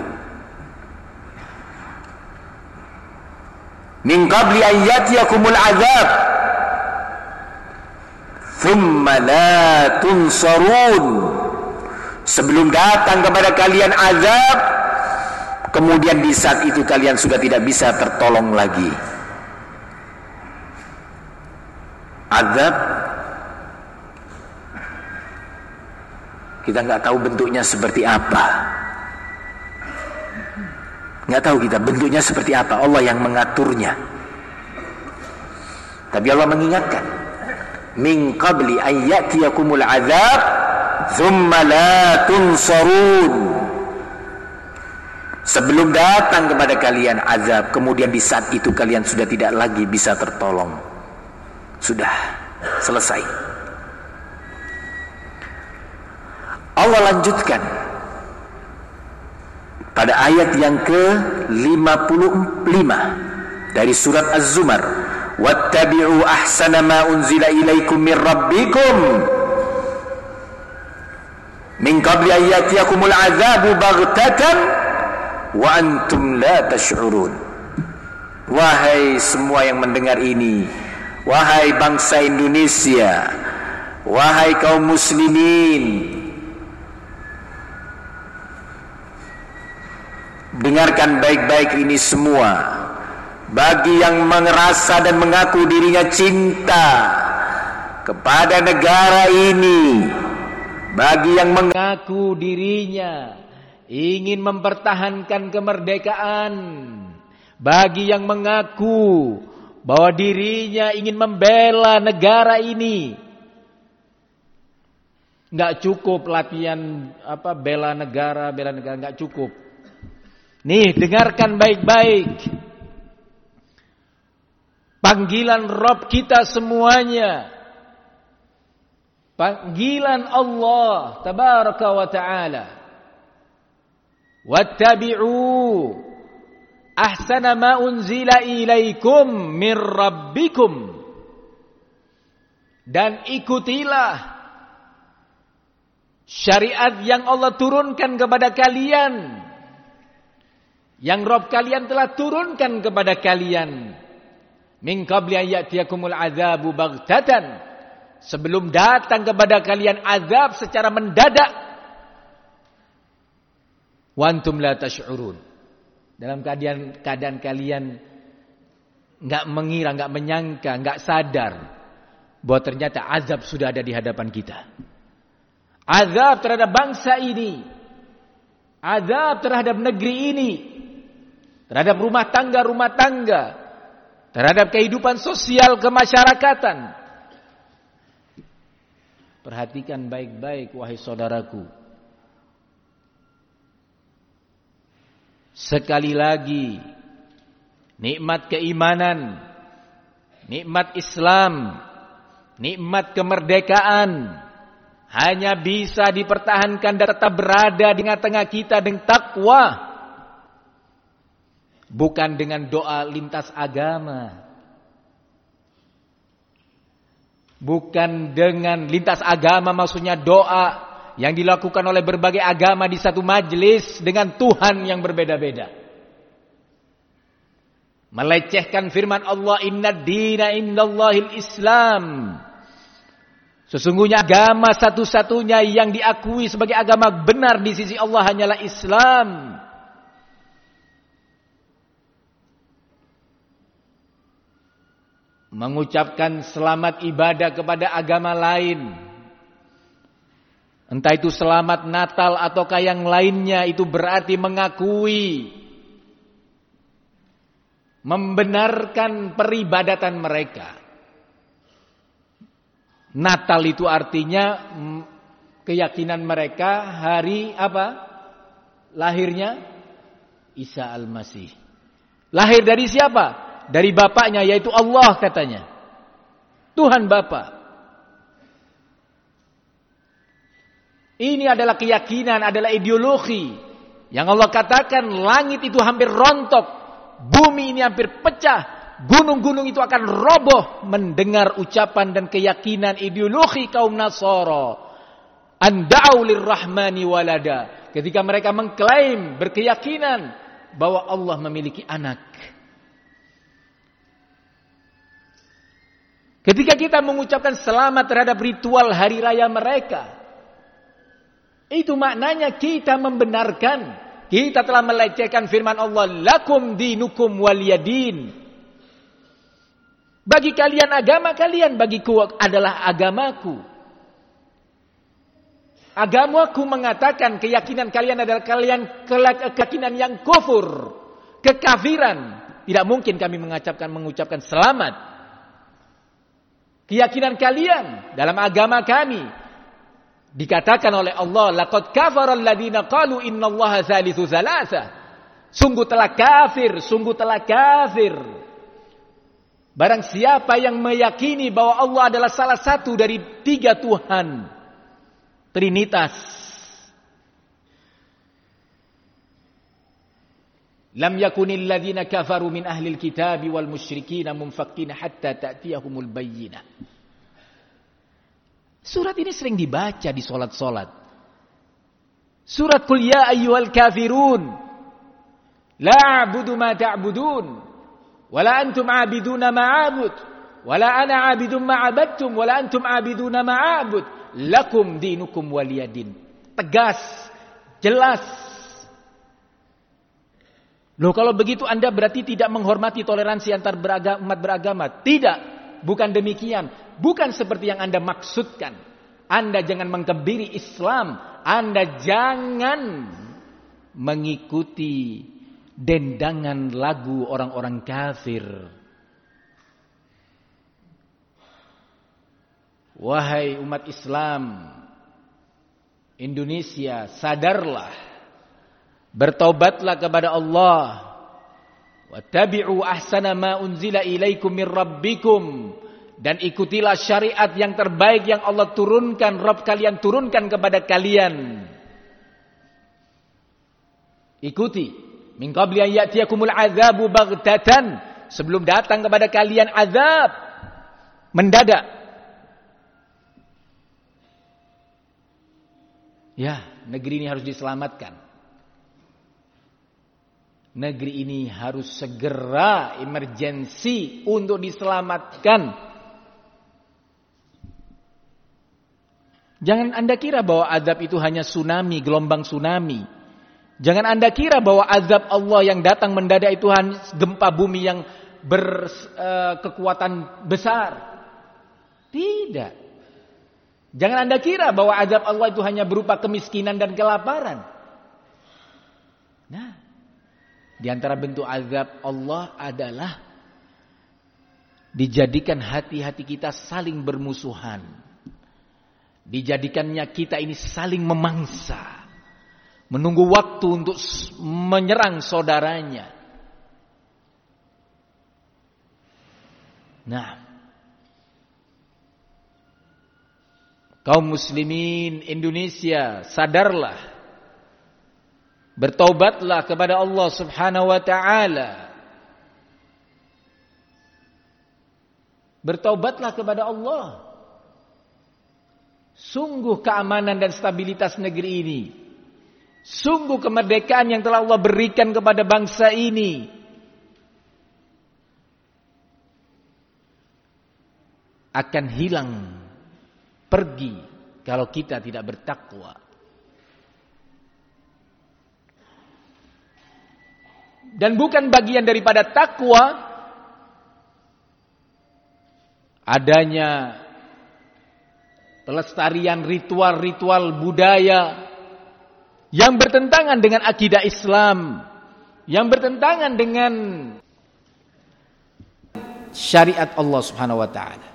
min qabli an yatiyakumul azab thumma la tunsarun. Sebelum datang kepada kalian azab, kemudian di saat itu kalian sudah tidak bisa tertolong lagi. Azab Kita nggak tahu bentuknya seperti apa. Nggak tahu kita bentuknya seperti apa. Allah yang mengaturnya. Tapi Allah mengingatkan, min qabli an ya'tiyakumul azab thumma la tunsarun. Sebelum datang kepada kalian azab, kemudian di saat itu kalian sudah tidak lagi bisa tertolong. Sudah selesai. Allah lanjutkan pada ayat yang ke-55 dari surat Az-Zumar, wattabi'u ahsana ma unzila ilaikum min rabbikum min qabli an ya'tiyakumul azabu baghtatan wa antum la tash'urun. Wahai semua yang mendengar ini, wahai bangsa Indonesia, wahai kaum muslimin, dengarkan baik-baik ini semua. Bagi yang merasa dan mengaku dirinya cinta kepada negara ini, bagi yang mengaku dirinya ingin mempertahankan kemerdekaan, bagi yang mengaku bahwa dirinya ingin membela negara ini, nggak cukup latihan bela negara nggak cukup. Nih, dengarkan baik-baik panggilan Rabb kita semuanya, panggilan Allah tabaraka wa ta'ala, wattabi'u ahsana ma unzila ilaikum min rabbikum, dan ikutilah syariat yang Allah turunkan kepada kalian, yang Rabb kalian telah turunkan kepada kalian. Min qabli an ya'tiyakumul azabu baghtatan, sebelum datang kepada kalian azab secara mendadak. Wa antum la tash'urun, dalam keadaan kalian enggak mengira, enggak menyangka, enggak sadar bahwa ternyata azab sudah ada di hadapan kita. Azab terhadap bangsa ini, azab terhadap negeri ini, terhadap rumah tangga, terhadap kehidupan sosial kemasyarakatan. Perhatikan baik-baik wahai saudaraku. Sekali lagi, nikmat keimanan, nikmat Islam, nikmat kemerdekaan hanya bisa dipertahankan dan tetap berada di tengah kita dengan takwa, bukan dengan doa lintas agama. Bukan dengan lintas agama maksudnya doa yang dilakukan oleh berbagai agama di satu majelis dengan Tuhan yang berbeda-beda. Melecehkan firman Allah, innad dina indallahil Islam. Sesungguhnya agama satu-satunya yang diakui sebagai agama benar di sisi Allah hanyalah Islam. Mengucapkan selamat ibadah kepada agama lain, entah itu selamat Natal ataukah yang lainnya, itu berarti mengakui, membenarkan peribadatan mereka. Natal itu artinya keyakinan mereka hari apa? Lahirnya Isa Al-Masih. Lahir dari siapa? Dari bapaknya, yaitu Allah katanya. Tuhan Bapa. Ini adalah keyakinan, adalah ideologi yang Allah katakan langit itu hampir rontok, bumi ini hampir pecah, gunung-gunung itu akan roboh mendengar ucapan dan keyakinan ideologi kaum Nasara. Anda'u lirrahmani walada. Ketika mereka mengklaim, berkeyakinan bahwa Allah memiliki anak. Ketika kita mengucapkan selamat terhadap ritual hari raya mereka, itu maknanya kita membenarkan, kita telah melecehkan firman Allah, lakum dinukum waliyadin. Bagi kalian agama kalian, bagiku adalah agamaku. Agamaku mengatakan keyakinan kalian adalah keyakinan yang kufur, kekafiran. Tidak mungkin kami mengucapkan selamat. Keyakinan kalian dalam agama kami dikatakan oleh Allah, laqad kafara alladziina qalu innallaha tsalitsu tsalatsa. Sungguh telah kafir. Barang siapa yang meyakini bahwa Allah adalah salah satu dari 3 Tuhan, Trinitas. Lam yakunil ladzina kafaru min ahlil kitabi wal musyrikin munfakkina hatta ta'tiyahumul bayyinah. Surat ini sering dibaca di salat-salat. Surat Qul ya ayyuhal kafirun la a'budu ma ta'budun wala antum 'abiduna ma a'bud wala ana 'abidun ma 'abadtum wala antum 'abiduna ma a'bud lakum dinukum waliyadin. Tegas, jelas. Loh, kalau begitu Anda berarti tidak menghormati toleransi antar umat beragama. Tidak, bukan demikian. Bukan seperti yang Anda maksudkan. Anda jangan mengkebiri Islam. Anda jangan mengikuti dendangan lagu orang-orang kafir. Wahai umat Islam Indonesia, sadarlah. Bertaubatlah kepada Allah. Wattabi'u ahsana ma unzila ilaikum min rabbikum. Dan ikutilah syariat yang terbaik yang Allah turunkan, Rabb kalian turunkan kepada kalian. Ikuti. Min qabli an ya'tiyakumul azabu baghtatan. Sebelum datang kepada kalian azab mendadak. Ya, negeri ini harus diselamatkan. Negeri ini harus segera emergensi untuk diselamatkan. Jangan Anda kira bahwa azab itu hanya tsunami, gelombang tsunami. Jangan Anda kira bahwa azab Allah yang datang mendadak itu hanya gempa bumi yang berkekuatan besar. Tidak. Jangan Anda kira bahwa azab Allah itu hanya berupa kemiskinan dan kelaparan. Nah, di antara bentuk azab Allah adalah dijadikan hati-hati kita saling bermusuhan. Dijadikannya kita ini saling memangsa. Menunggu waktu untuk menyerang saudaranya. Nah, kaum muslimin Indonesia, sadarlah. Bertaubatlah kepada Allah Subhanahu wa taala. Bertaubatlah kepada Allah. Sungguh keamanan dan stabilitas negeri ini, sungguh kemerdekaan yang telah Allah berikan kepada bangsa ini akan hilang, pergi kalau kita tidak bertakwa. Dan bukan bagian daripada takwa adanya pelestarian ritual-ritual budaya yang bertentangan dengan akidah Islam, yang bertentangan dengan syariat Allah Subhanahu wa taala.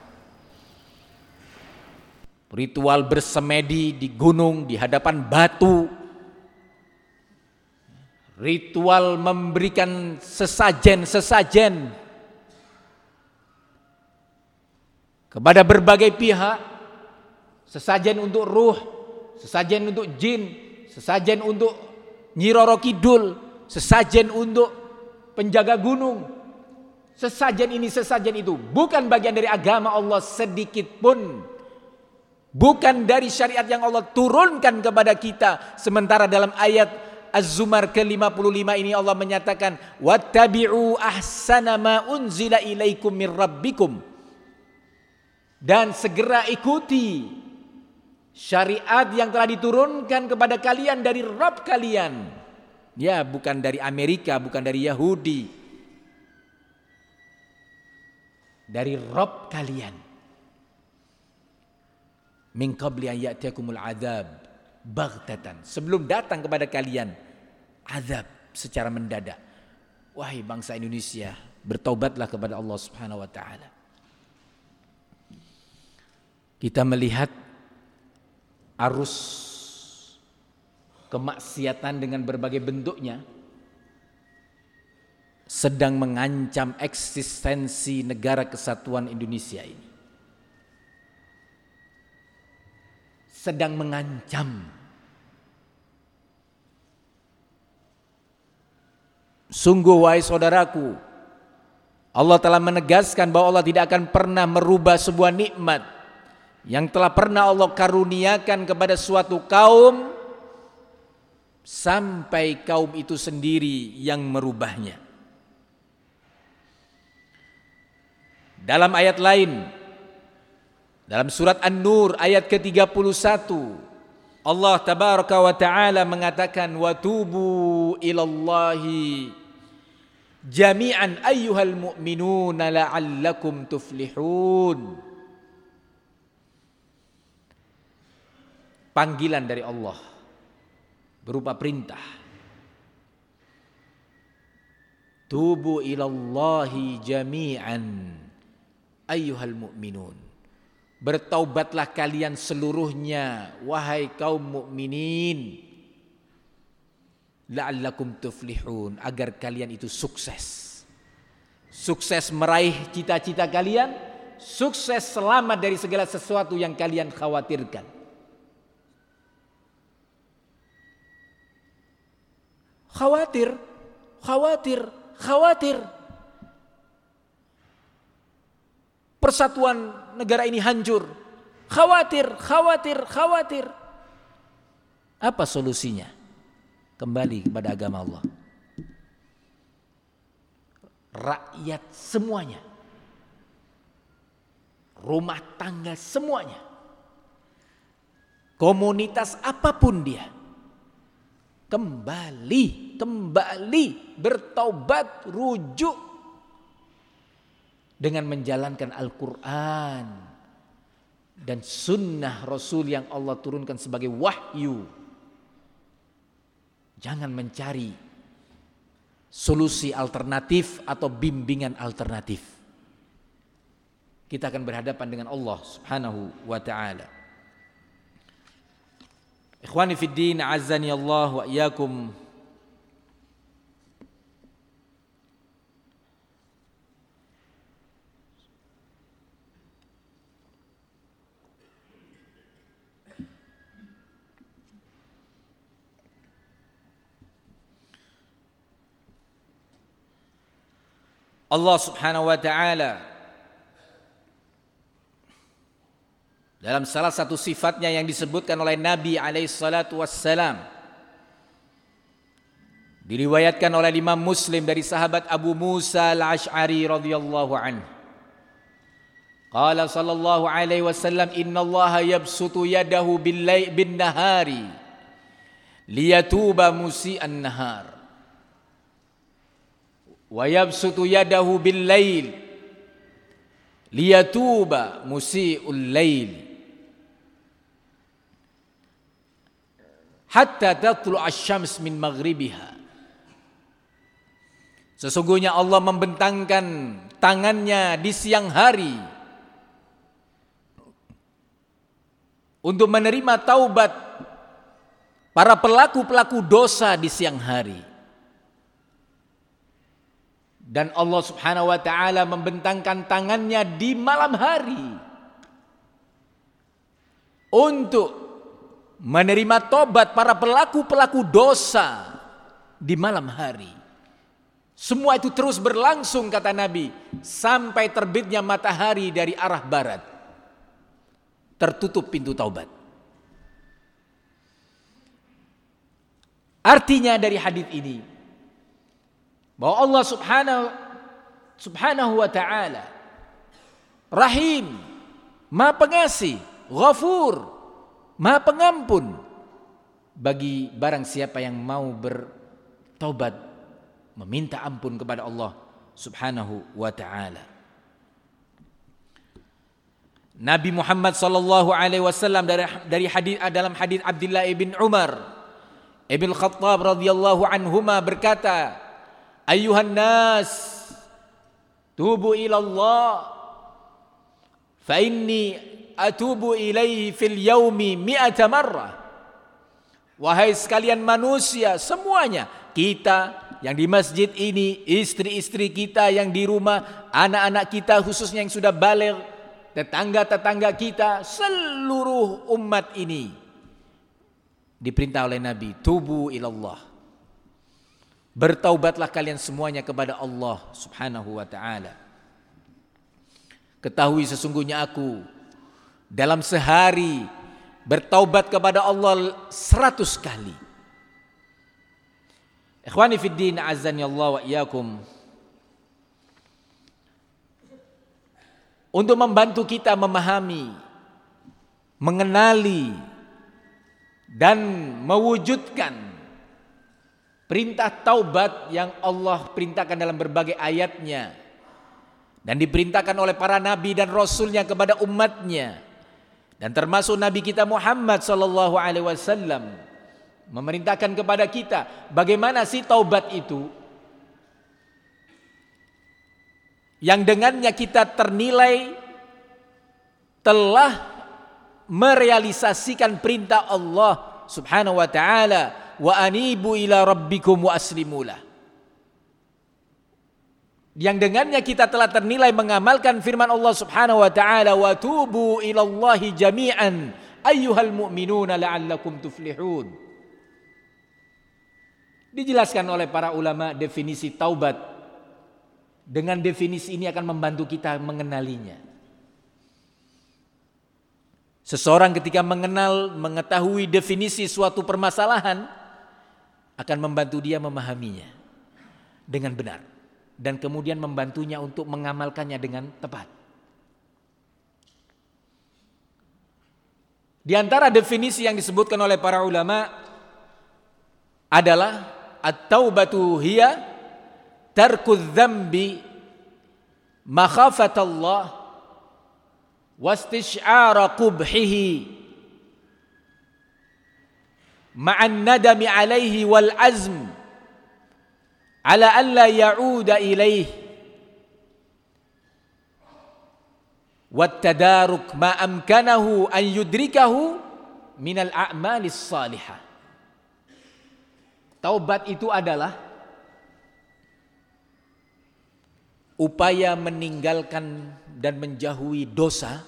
Ritual bersemedi di gunung di hadapan batu. Ritual memberikan sesajen kepada berbagai pihak. Sesajen untuk ruh, sesajen untuk jin, sesajen untuk Nyi Roro Kidul, sesajen untuk penjaga gunung. Sesajen ini, sesajen itu bukan bagian dari agama Allah sedikit pun. Bukan dari syariat yang Allah turunkan kepada kita. Sementara dalam ayat Az-Zumar ke-55 ini Allah menyatakan, wattabi'u ahsana ma unzila ilaikum mir rabbikum. Dan segera ikuti syariat yang telah diturunkan kepada kalian dari Rabb kalian. Ya, bukan dari Amerika, bukan dari Yahudi. Dari Rabb kalian. Min qabli an ya'tiyakumul azab. baghtatan, sebelum datang kepada kalian azab secara mendadak. Wahai bangsa Indonesia, bertaubatlah kepada Allah Subhanahu wa taala. Kita melihat arus kemaksiatan dengan berbagai bentuknya sedang mengancam eksistensi negara kesatuan Indonesia ini. Sedang mengancam. Sungguh wahai saudaraku, Allah telah menegaskan bahwa Allah tidak akan pernah merubah sebuah nikmat yang telah pernah Allah karuniakan kepada suatu kaum sampai kaum itu sendiri yang merubahnya. Dalam ayat lain, dalam surat An-Nur ayat ke-31, Allah tabaraka wa taala mengatakan wa tubu ilallahi jami'an ayyuhal mu'minuna la'allakum tuflihun. Panggilan dari Allah berupa perintah. Tubu ilallahi jami'an ayyuhal mu'minun. Bertaubatlah kalian seluruhnya wahai kaum mukminin, la'allakum tuflihun, agar kalian itu sukses. Sukses meraih cita-cita kalian, sukses selamat dari segala sesuatu yang kalian khawatirkan. Khawatir. Persatuan negara ini hancur. Khawatir. Apa solusinya? Kembali kepada agama Allah. Rakyat semuanya, rumah tangga semuanya, komunitas apapun dia, kembali bertaubat, rujuk dengan menjalankan Al-Quran dan sunnah Rasul yang Allah turunkan sebagai wahyu. Jangan mencari solusi alternatif atau bimbingan alternatif. Kita akan berhadapan dengan Allah Subhanahu wa ta'ala. Ikhwani fid din, azzani Allah wa iyyakum. Allah Subhanahu wa ta'ala dalam salah satu sifatnya yang disebutkan oleh Nabi alaihi salatu wassalam, diriwayatkan oleh Imam Muslim dari sahabat Abu Musa al-Ash'ari radhiyallahu anhu. Qala sallallahu alaihi wasallam, innallaha yabsutu yadahu bin nahari liyatuba musi'an nahar wa yabsutu yadahu bil lail liyatuba musi'ul lail hatta tatlu asy-syams min maghribiha. Sesungguhnya Allah membentangkan tangannya di siang hari untuk menerima taubat para pelaku-pelaku dosa di siang hari. Dan Allah Subhanahu wa ta'ala membentangkan tangannya di malam hari untuk menerima tobat para pelaku-pelaku dosa di malam hari. Semua itu terus berlangsung, kata Nabi, sampai terbitnya matahari dari arah barat. Tertutup pintu taubat. Artinya dari hadits ini bahwa Allah subhanahu wa ta'ala Rahim, Maha Pengasih, Ghafur, Maha Pengampun bagi barang siapa yang mau bertaubat, meminta ampun kepada Allah Subhanahu wa ta'ala. Nabi Muhammad sallallahu alaihi wasallam dari hadis dalam hadis Abdullah ibn Umar ibn Khattab radhiyallahu anhuma berkata, "Ayyuhan nas, tubu ila Allah, fa inni atubu ilaihi fil yaumi 100 marrah." Wahai sekalian manusia semuanya, kita yang di masjid ini, istri-istri kita yang di rumah, anak-anak kita khususnya yang sudah baligh, tetangga-tetangga kita, seluruh umat ini diperintah oleh Nabi, tubu ilallah. Bertaubatlah kalian semuanya kepada Allah Subhanahu wa taala. Ketahui sesungguhnya aku dalam sehari bertaubat kepada Allah 100 kali. Ikhwani fid din, azani Allah wa iyyakum. Untuk membantu kita memahami, mengenali dan mewujudkan perintah taubat yang Allah perintahkan dalam berbagai ayatnya dan diperintahkan oleh para nabi dan rasulnya kepada umatnya, dan termasuk Nabi kita Muhammad sallallahu alaihi wasallam memerintahkan kepada kita bagaimana sih taubat itu yang dengannya kita ternilai telah merealisasikan perintah Allah Subhanahu wa taala, wa anibu ila rabbikum wa aslimulah. Yang dengannya kita telah ternilai mengamalkan firman Allah Subhanahu wa taala, wa tubu ilallahi jami'an ayyuhal mu'minuna la'allakum tuflihun. Dijelaskan oleh para ulama definisi taubat. Dengan definisi ini akan membantu kita mengenalinya. Seseorang ketika mengetahui definisi suatu permasalahan akan membantu dia memahaminya dengan benar dan kemudian membantunya untuk mengamalkannya dengan tepat. Di antara definisi yang disebutkan oleh para ulama adalah at-taubatu hiya tarku dzambi makhafatallah wastish'ara qubhihi ma'an nadami alaihi wal azm ala alla ya'uda ilaih wat tadaruk ma amkanahu an yudrikahu minal a'malis salihah. Taubat itu adalah upaya meninggalkan dan menjauhi dosa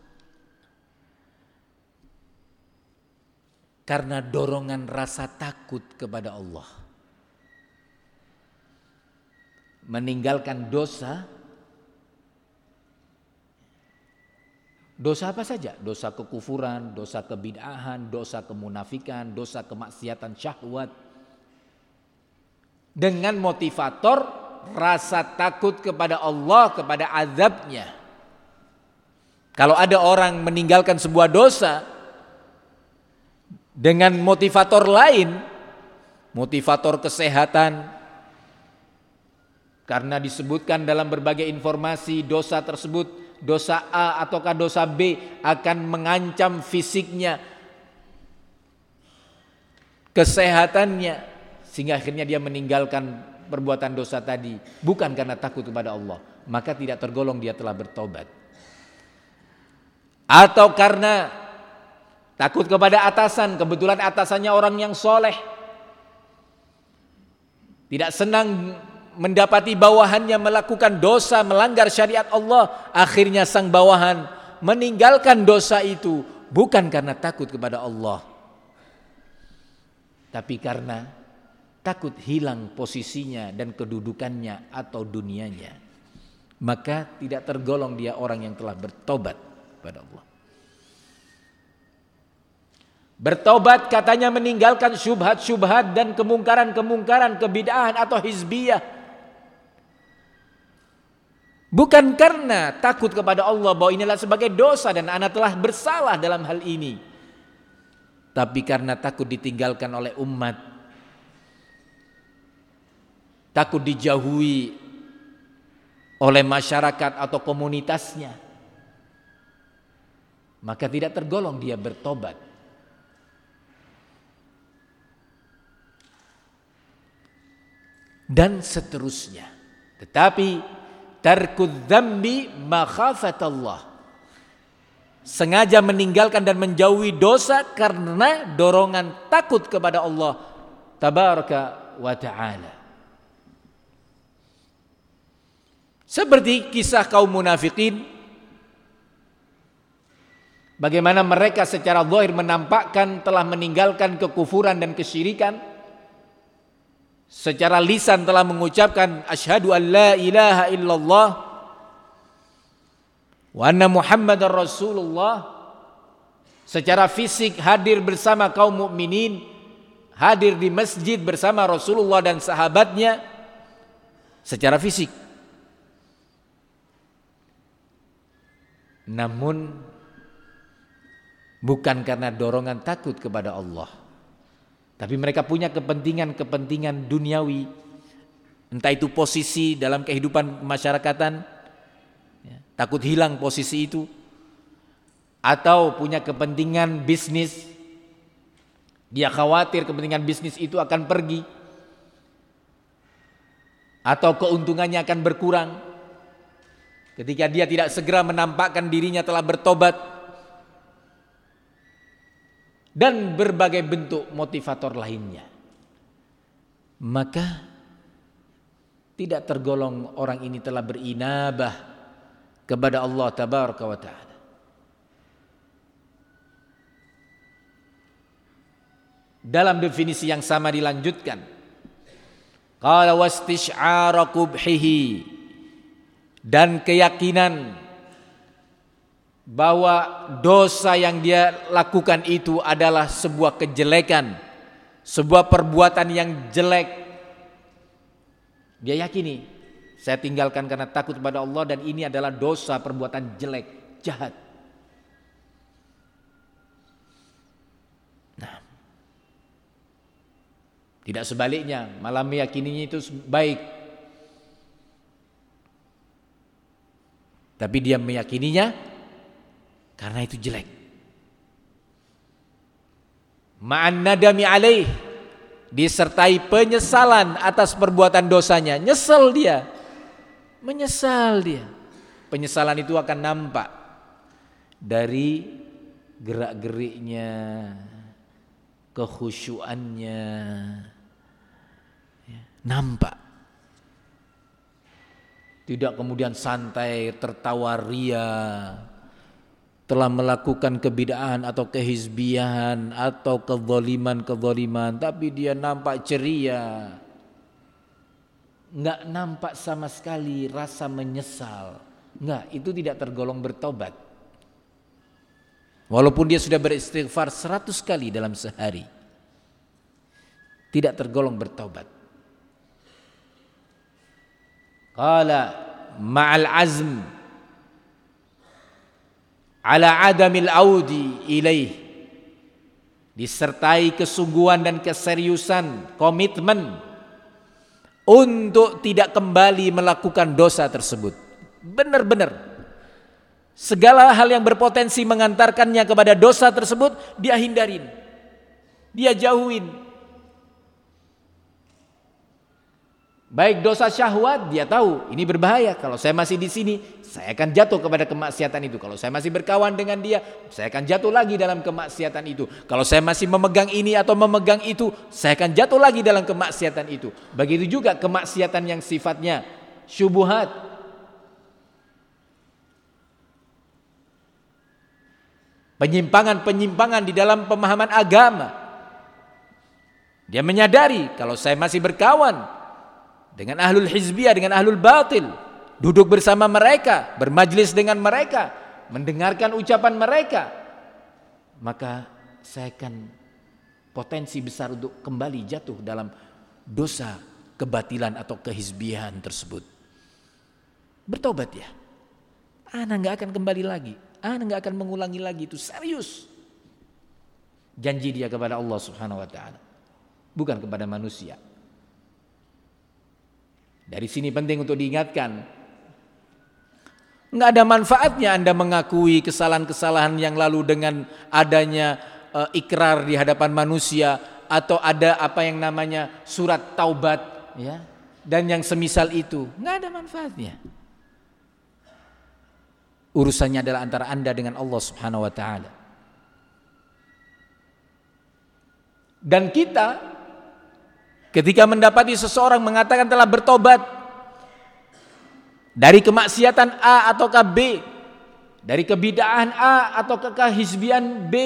karena dorongan rasa takut kepada Allah. Meninggalkan dosa apa saja? Dosa kekufuran, dosa kebid'ahan, dosa kemunafikan, dosa kemaksiatan syahwat. Dengan motivator rasa takut kepada Allah, kepada azabnya. Kalau ada orang meninggalkan sebuah dosa dengan motivator lain, motivator kesehatan, karena disebutkan dalam berbagai informasi dosa tersebut, dosa A ataukah dosa B akan mengancam fisiknya, kesehatannya, sehingga akhirnya dia meninggalkan perbuatan dosa tadi bukan karena takut kepada Allah, maka tidak tergolong dia telah bertobat. Atau karena takut kepada atasan, kebetulan atasannya orang yang soleh, tidak senang mendapati bawahannya melakukan dosa, melanggar syariat Allah, akhirnya sang bawahan meninggalkan dosa itu bukan karena takut kepada Allah, tapi karena takut hilang posisinya dan kedudukannya atau dunianya, maka tidak tergolong dia orang yang telah bertobat kepada Allah. Bertobat katanya meninggalkan syubhat-syubhat dan kemungkaran-kemungkaran, kebid'ahan atau hizbiyah. Bukan karena takut kepada Allah bahwa inilah sebagai dosa dan anak telah bersalah dalam hal ini, tapi karena takut ditinggalkan oleh umat, takut dijauhi oleh masyarakat atau komunitasnya, maka tidak tergolong dia bertobat. Dan seterusnya. Tetapi tarkud dzambi makhafatallah, sengaja meninggalkan dan menjauhi dosa karena dorongan takut kepada Allah tabaraka wa ta'ala. Seperti kisah kaum munafikin, bagaimana mereka secara zahir menampakkan telah meninggalkan kekufuran dan kesyirikan, secara lisan telah mengucapkan asyhadu an la ilaha illallah wa anna muhammadar rasulullah, secara fisik hadir bersama kaum mukminin, hadir di masjid bersama Rasulullah dan sahabatnya secara fisik, namun bukan karena dorongan takut kepada Allah, tapi mereka punya kepentingan duniawi, entah itu posisi dalam kehidupan masyarakatan, takut hilang posisi itu, atau punya kepentingan bisnis, dia khawatir kepentingan bisnis itu akan pergi, atau keuntungannya akan berkurang ketika dia tidak segera menampakkan dirinya telah bertobat, dan berbagai bentuk motivator lainnya. Maka tidak tergolong orang ini telah berinabah kepada Allah tabaraka wa ta'ala. Dalam definisi yang sama dilanjutkan, qala wastisy'ara qubhihi, dan keyakinan bahwa dosa yang dia lakukan itu adalah sebuah kejelekan, sebuah perbuatan yang jelek. Dia yakini, saya tinggalkan karena takut kepada Allah dan ini adalah dosa, perbuatan jelek, jahat. Nah, tidak sebaliknya, malah meyakininya itu baik. Tapi dia meyakininya karena itu jelek. Ma'an nadami alaih, disertai penyesalan atas perbuatan dosanya. Nyesel dia, menyesal dia. Penyesalan itu akan nampak dari gerak-geriknya, kekhusyuannya, nampak. Tidak kemudian santai tertawa ria, telah melakukan kebid'ahan atau kehizbiyahan atau kezaliman, tapi dia nampak ceria, enggak nampak sama sekali rasa menyesal. Enggak, itu tidak tergolong bertobat. Walaupun dia sudah beristighfar 100 kali dalam sehari, tidak tergolong bertobat. Qala ma'al azm ala adamil audi ilaih, disertai kesungguhan dan keseriusan, komitmen untuk tidak kembali melakukan dosa tersebut. Benar-benar segala hal yang berpotensi mengantarkannya kepada dosa tersebut dia hindarin, dia jauhin. Baik dosa syahwat, dia tahu ini berbahaya. Kalau saya masih di sini, saya akan jatuh kepada kemaksiatan itu. Kalau saya masih berkawan dengan dia, saya akan jatuh lagi dalam kemaksiatan itu. Kalau saya masih memegang ini atau memegang itu, saya akan jatuh lagi dalam kemaksiatan itu. Begitu juga kemaksiatan yang sifatnya syubhat. Penyimpangan-penyimpangan di dalam pemahaman agama. Dia menyadari kalau saya masih berkawan dengan ahlul hizbiyah, dengan ahlul batil, duduk bersama mereka, bermajlis dengan mereka, mendengarkan ucapan mereka, maka saya akan potensi besar untuk kembali jatuh dalam dosa kebatilan atau kehizbiyahan tersebut. Bertobat ya, ana gak akan kembali lagi, ana gak akan mengulangi lagi. Itu serius janji dia kepada Allah subhanahu wa ta'ala, bukan kepada manusia. Dari sini penting untuk diingatkan Nggak ada manfaatnya Anda mengakui kesalahan-kesalahan yang lalu dengan adanya ikrar di hadapan manusia, atau ada apa yang namanya surat taubat, ya, dan yang semisal itu. Nggak ada manfaatnya. Urusannya adalah antara Anda dengan Allah Subhanahu wa taala. Dan kita ketika mendapati seseorang mengatakan telah bertobat dari kemaksiatan A atau B, dari kebid'ahan A atau kehizbian B,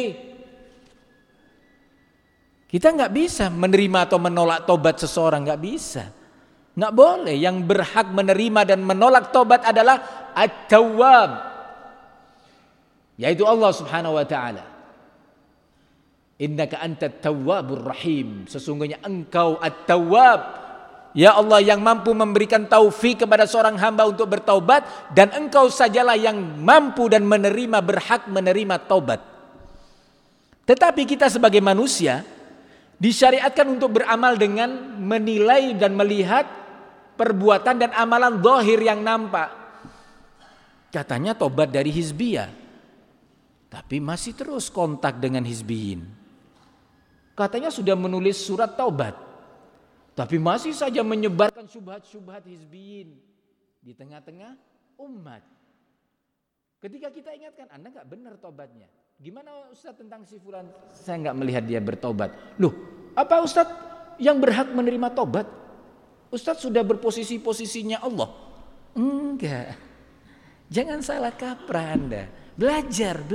kita nggak bisa menerima atau menolak tobat seseorang, nggak bisa, nggak boleh. Yang berhak menerima dan menolak tobat adalah At-Tawwab, yaitu Allah Subhanahu wa taala. Innaka antat tawwabur rahim, sesungguhnya engkau at-tawwab, ya Allah, yang mampu memberikan taufik kepada seorang hamba untuk bertaubat, dan engkau sajalah yang mampu dan menerima, berhak menerima taubat. Tetapi kita sebagai manusia disyariatkan untuk beramal dengan menilai dan melihat perbuatan dan amalan zahir yang nampak. Katanya tobat dari hizbiyah, tapi masih terus kontak dengan hizbiyin. Katanya sudah menulis surat taubat, tapi masih saja menyebarkan syubhat-syubhat hizbiyin di tengah-tengah umat. Ketika kita ingatkan, Anda nggak benar tobatnya. Gimana Ustaz tentang si fulan? Saya nggak melihat dia bertobat. Loh, apa Ustaz yang berhak menerima tobat? Ustaz sudah berposisinya Allah. Enggak. Jangan salah kaprah Anda. Belajar.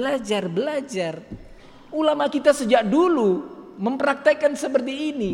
Ulama kita sejak dulu mempraktekkan seperti ini.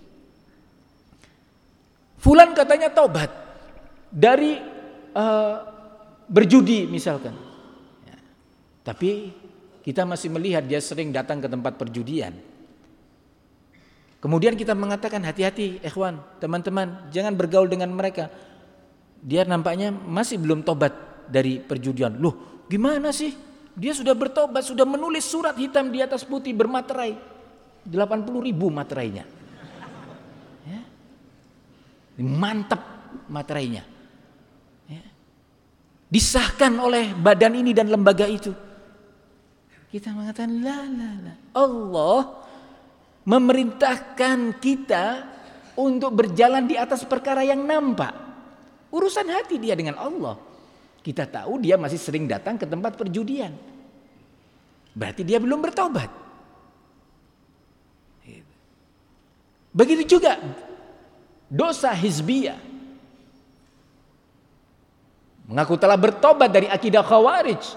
Fulan katanya taubat dari berjudi misalkan, ya, tapi kita masih melihat dia sering datang ke tempat perjudian. Kemudian kita mengatakan, hati-hati ikhwan, teman-teman, jangan bergaul dengan mereka. Dia nampaknya masih belum tobat dari perjudian. Loh, gimana sih? Dia sudah bertobat, sudah menulis surat hitam di atas putih bermaterai. 80.000 materainya, ya. Mantap materainya, ya. Disahkan oleh badan ini dan lembaga itu. Kita mengatakan la. Allah memerintahkan kita untuk berjalan di atas perkara yang nampak. Urusan hati dia dengan Allah. Kita tahu dia masih sering datang ke tempat perjudian, berarti dia belum bertobat. Begitu juga dosa hizbiyah, mengaku telah bertobat dari akidah khawarij,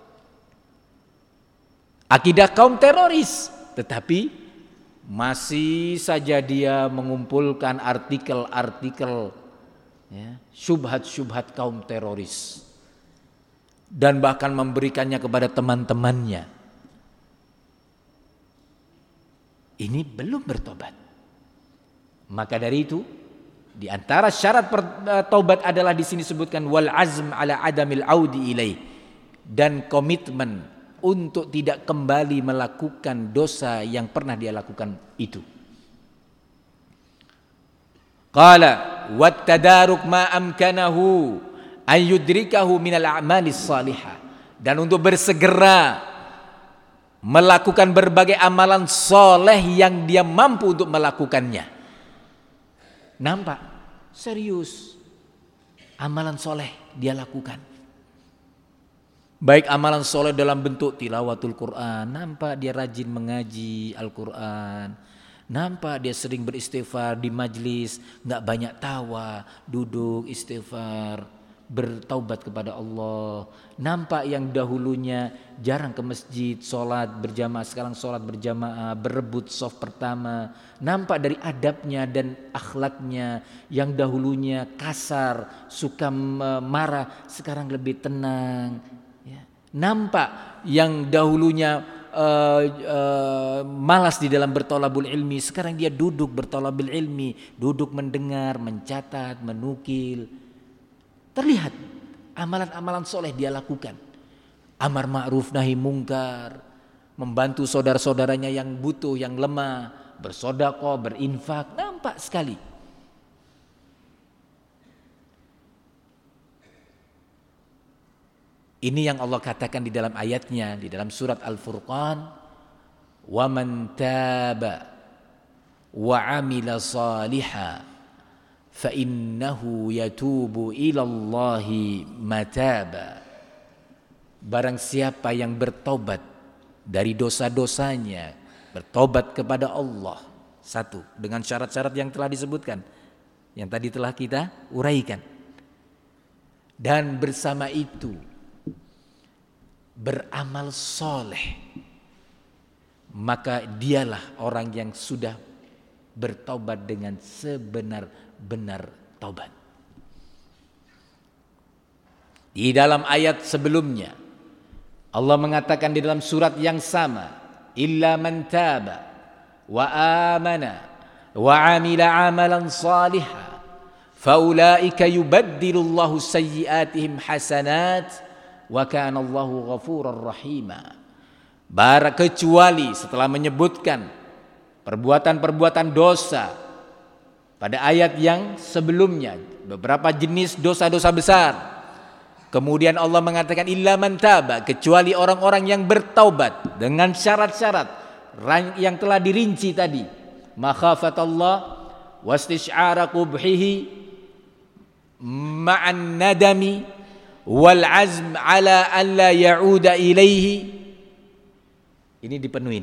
akidah kaum teroris, tetapi masih saja dia mengumpulkan artikel-artikel, ya, syubhat-syubhat kaum teroris, dan bahkan memberikannya kepada teman-temannya. Ini belum bertobat. Maka dari itu, di antara syarat taubat adalah di sini disebutkan wal azm ala adamil audi ilaih, dan komitmen untuk tidak kembali melakukan dosa yang pernah dia lakukan itu. Qala wat tadaruk ma amkanahu an yudrikahu minal a'malis salihah, dan untuk bersegera melakukan berbagai amalan soleh yang dia mampu untuk melakukannya. Nampak serius amalan soleh dia lakukan, baik amalan soleh dalam bentuk tilawatul Quran, nampak dia rajin mengaji Al-Quran, nampak dia sering beristighfar di majlis, gak banyak tawa, duduk istighfar, bertaubat kepada Allah. Nampak yang dahulunya jarang ke masjid, sholat berjamaah, sekarang sholat berjamaah, berebut shaf pertama. Nampak dari adabnya dan akhlaknya, yang dahulunya kasar, suka marah, sekarang lebih tenang, ya. Nampak yang dahulunya malas di dalam bertolabul ilmi, sekarang dia duduk bertolabul ilmi, duduk mendengar, mencatat, menukil. Terlihat amalan-amalan soleh dia lakukan. Amar ma'ruf nahi mungkar, membantu saudara-saudaranya yang butuh, yang lemah, bersedekah, berinfak, nampak sekali. Ini yang Allah katakan di dalam ayatnya, di dalam surat Al-Furqan, wa man taba wa amila salihan fa innahu yatubu ila Allahi mataba. Barang siapa yang bertobat dari dosa-dosanya, bertobat kepada Allah, satu, dengan syarat-syarat yang telah disebutkan, yang tadi telah kita uraikan, dan bersama itu beramal soleh, maka dialah orang yang sudah bertobat dengan sebenar-benar tobat. Di dalam ayat sebelumnya Allah mengatakan di dalam surat yang sama, illa man taba wa amana wa amila amalan salihan faulaika yubaddilullahu sayyiatihim hasanat wa kana Allahu ghafurar rahima. Kecuali setelah menyebutkan perbuatan-perbuatan dosa pada ayat yang sebelumnya, beberapa jenis dosa-dosa besar, kemudian Allah mengatakan illa man taba, kecuali orang-orang yang bertaubat dengan syarat-syarat yang telah dirinci tadi, makhafatallah wastisy'ara qubhihi ma'an nadami wal azm ala alla ya'uda ilaihi. Ini dipenuhin.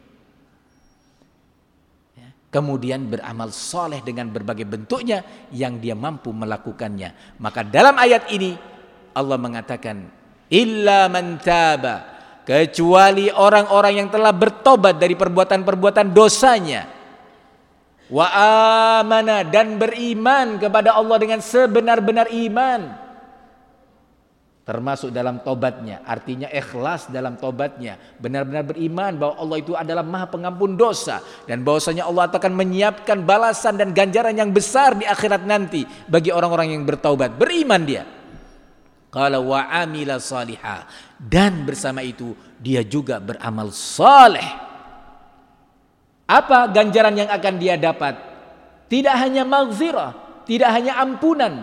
Kemudian beramal soleh dengan berbagai bentuknya yang dia mampu melakukannya. Maka dalam ayat ini Allah mengatakan illa man taba, kecuali orang-orang yang telah bertobat dari perbuatan-perbuatan dosanya, wa amana, dan beriman kepada Allah dengan sebenar-benar iman, termasuk dalam tobatnya, artinya ikhlas dalam tobatnya, benar-benar beriman bahwa Allah itu adalah Maha Pengampun dosa dan bahwasanya Allah akan menyiapkan balasan dan ganjaran yang besar di akhirat nanti bagi orang-orang yang bertaubat. Beriman dia. Qala wa amila salihah, dan bersama itu dia juga beramal saleh. Apa ganjaran yang akan dia dapat? Tidak hanya maghfirah, tidak hanya ampunan.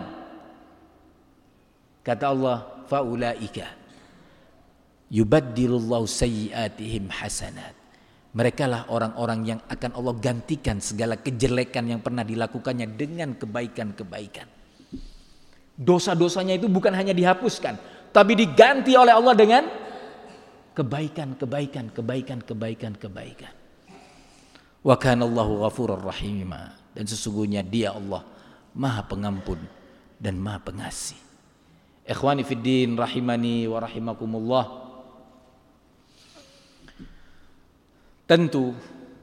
Kata Allah, faulaika yubaddilullahu sayyiatihim hasanat. Mereka lah orang-orang yang akan Allah gantikan segala kejelekan yang pernah dilakukannya dengan kebaikan-kebaikan. Dosa-dosanya itu bukan hanya dihapuskan, tapi diganti oleh Allah dengan kebaikan. Wa kana Allahu ghafurur rahim. Dan sesungguhnya dia Allah Maha Pengampun dan Maha Pengasih. Ikhwani fiddin rahimani wa rahimakumullah. Tentu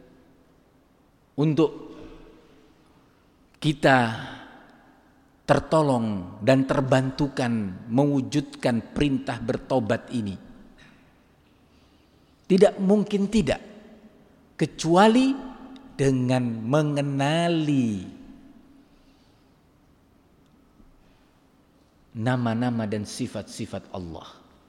untuk kita tertolong dan terbantukan mewujudkan perintah bertobat ini, tidak mungkin tidak, kecuali dengan mengenali nama-nama dan sifat-sifat Allah.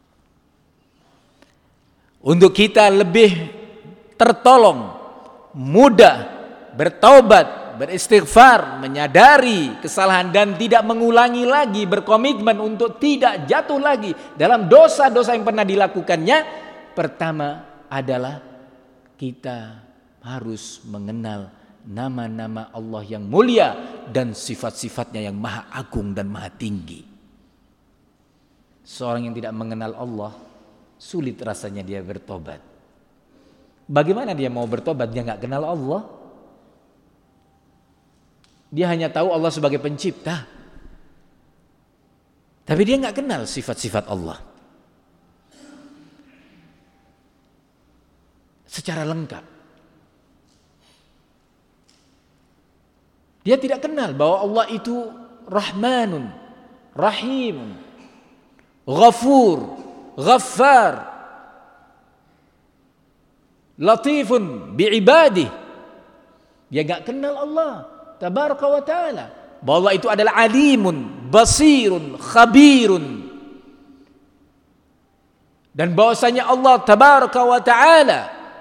Untuk kita lebih tertolong, mudah bertaubat, beristighfar, menyadari kesalahan dan tidak mengulangi lagi, berkomitmen untuk tidak jatuh lagi dalam dosa-dosa yang pernah dilakukannya. Pertama adalah kita harus mengenal nama-nama Allah yang mulia dan sifat-sifatnya yang maha agung dan maha tinggi. Seorang yang tidak mengenal Allah, sulit rasanya dia bertobat. Bagaimana dia mau bertobat? Dia nggak kenal Allah. Dia hanya tahu Allah sebagai pencipta, tapi dia nggak kenal sifat-sifat Allah secara lengkap. Dia tidak kenal bahwa Allah itu Rahmanun, Rahimun, Ghafur, Ghaffar, Latifun bi'ibadih. Dia gak kenal Allah tabaraka wa ta'ala, bahwa Allah itu adalah alimun, basirun, khabirun, dan bahwasanya Allah tabaraka wa ta'ala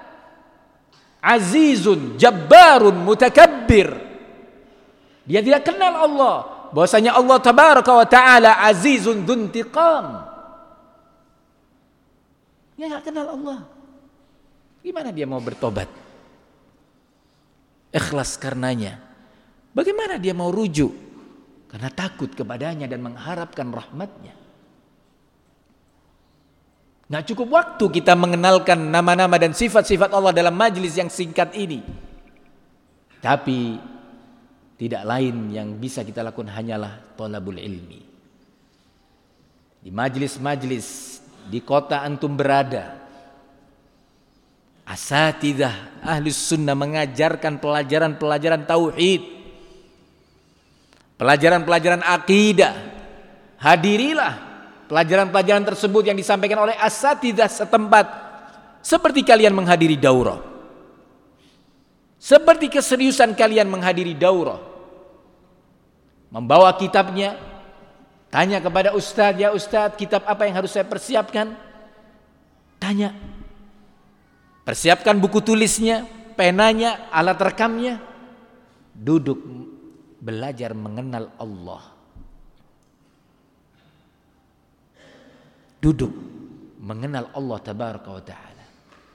azizun, jabbarun, mutakabbir. Dia tidak kenal Allah, bahwasanya Allah tabaraka wa ta'ala azizun dzuntiqam, Dia nggak kenal Allah. Gimana dia mau bertobat? Ikhlas karenanya. Bagaimana dia mau rujuk? Karena takut kepadanya dan mengharapkan rahmatnya. Nggak cukup waktu kita mengenalkan nama-nama dan sifat-sifat Allah dalam majelis yang singkat ini. Tapi tidak lain yang bisa kita lakukan hanyalah thalabul ilmi. Di majelis-majelis di kota antum berada, asatidzah ahlus sunnah mengajarkan pelajaran-pelajaran tauhid, pelajaran-pelajaran akidah. Hadirilah pelajaran-pelajaran tersebut yang disampaikan oleh asatidzah setempat, seperti kalian menghadiri daurah, seperti keseriusan kalian menghadiri daurah. Membawa kitabnya, tanya kepada ustadz, ya ustadz, kitab apa yang harus saya persiapkan? Tanya. Persiapkan buku tulisnya, penanya, alat rekamnya. Duduk belajar mengenal Allah. Duduk mengenal Allah tabaraka wa ta'ala.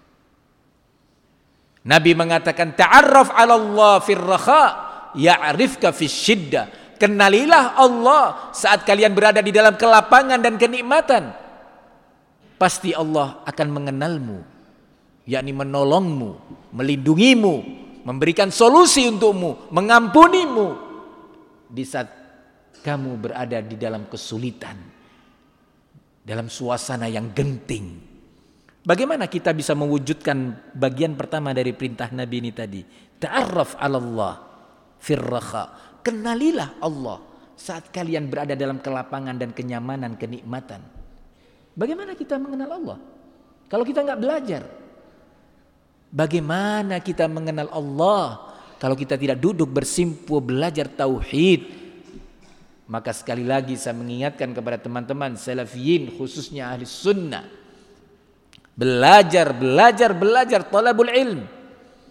Nabi mengatakan, ta'arraf 'ala Allah fir rakha ya'rifka fis syiddah. Kenalilah Allah saat kalian berada di dalam kelapangan dan kenikmatan. Pasti Allah akan mengenalmu, yakni menolongmu, melindungimu, memberikan solusi untukmu, mengampunimu di saat kamu berada di dalam kesulitan, dalam suasana yang genting. Bagaimana kita bisa mewujudkan bagian pertama dari perintah Nabi ini tadi? Ta'arraf 'ala Allah fir rakha. Kenalilah Allah saat kalian berada dalam kelapangan dan kenyamanan, kenikmatan. Bagaimana kita mengenal Allah kalau kita nggak belajar? Bagaimana kita mengenal Allah kalau kita tidak duduk bersimpu belajar tauhid? Maka sekali lagi saya mengingatkan kepada teman-teman salafiyin, khususnya ahli sunnah, belajar thalabul ilm.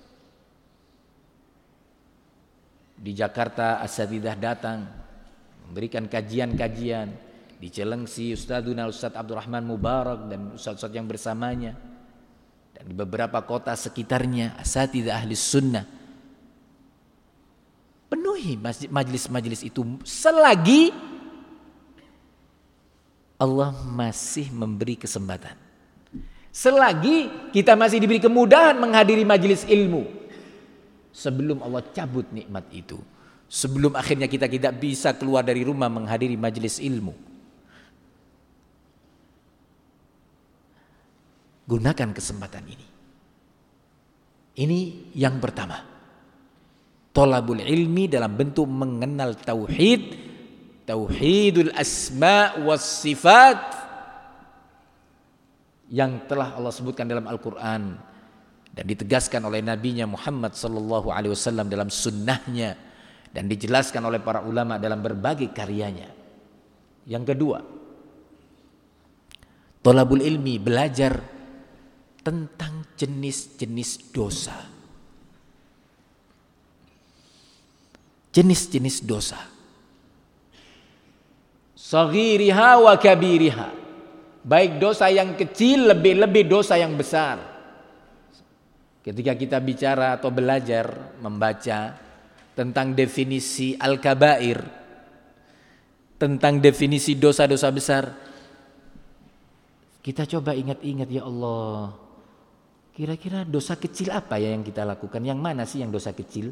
Di Jakarta asatidzah datang memberikan kajian-kajian, di Cilengsi Ustadzuna Ustadz Abdurrahman Mubarak dan ustadz-ustadz yang bersamanya, dan di beberapa kota sekitarnya asatidzah ahli sunnah. Penuhi majelis-majelis itu selagi Allah masih memberi kesempatan, selagi kita masih diberi kemudahan menghadiri majelis ilmu. Sebelum Allah cabut nikmat itu, sebelum akhirnya kita tidak bisa keluar dari rumah menghadiri majelis ilmu, gunakan kesempatan ini. Ini yang pertama, thalabul ilmi dalam bentuk mengenal tauhid, tauhidul asma was sifat yang telah Allah sebutkan dalam Al-Quran dan ditegaskan oleh nabinya Muhammad sallallahu alaihi wasallam dalam sunnahnya, dan dijelaskan oleh para ulama dalam berbagai karyanya. Yang kedua, thalabul ilmi, belajar tentang jenis-jenis dosa. Jenis-jenis dosa. Saghiriha wa kabiriha. Baik dosa yang kecil, lebih-lebih dosa yang besar. Ketika kita bicara atau belajar membaca tentang definisi al-kabair, tentang definisi dosa-dosa besar, kita coba ingat-ingat, ya Allah, kira-kira dosa kecil apa ya yang kita lakukan? Yang mana sih yang dosa kecil?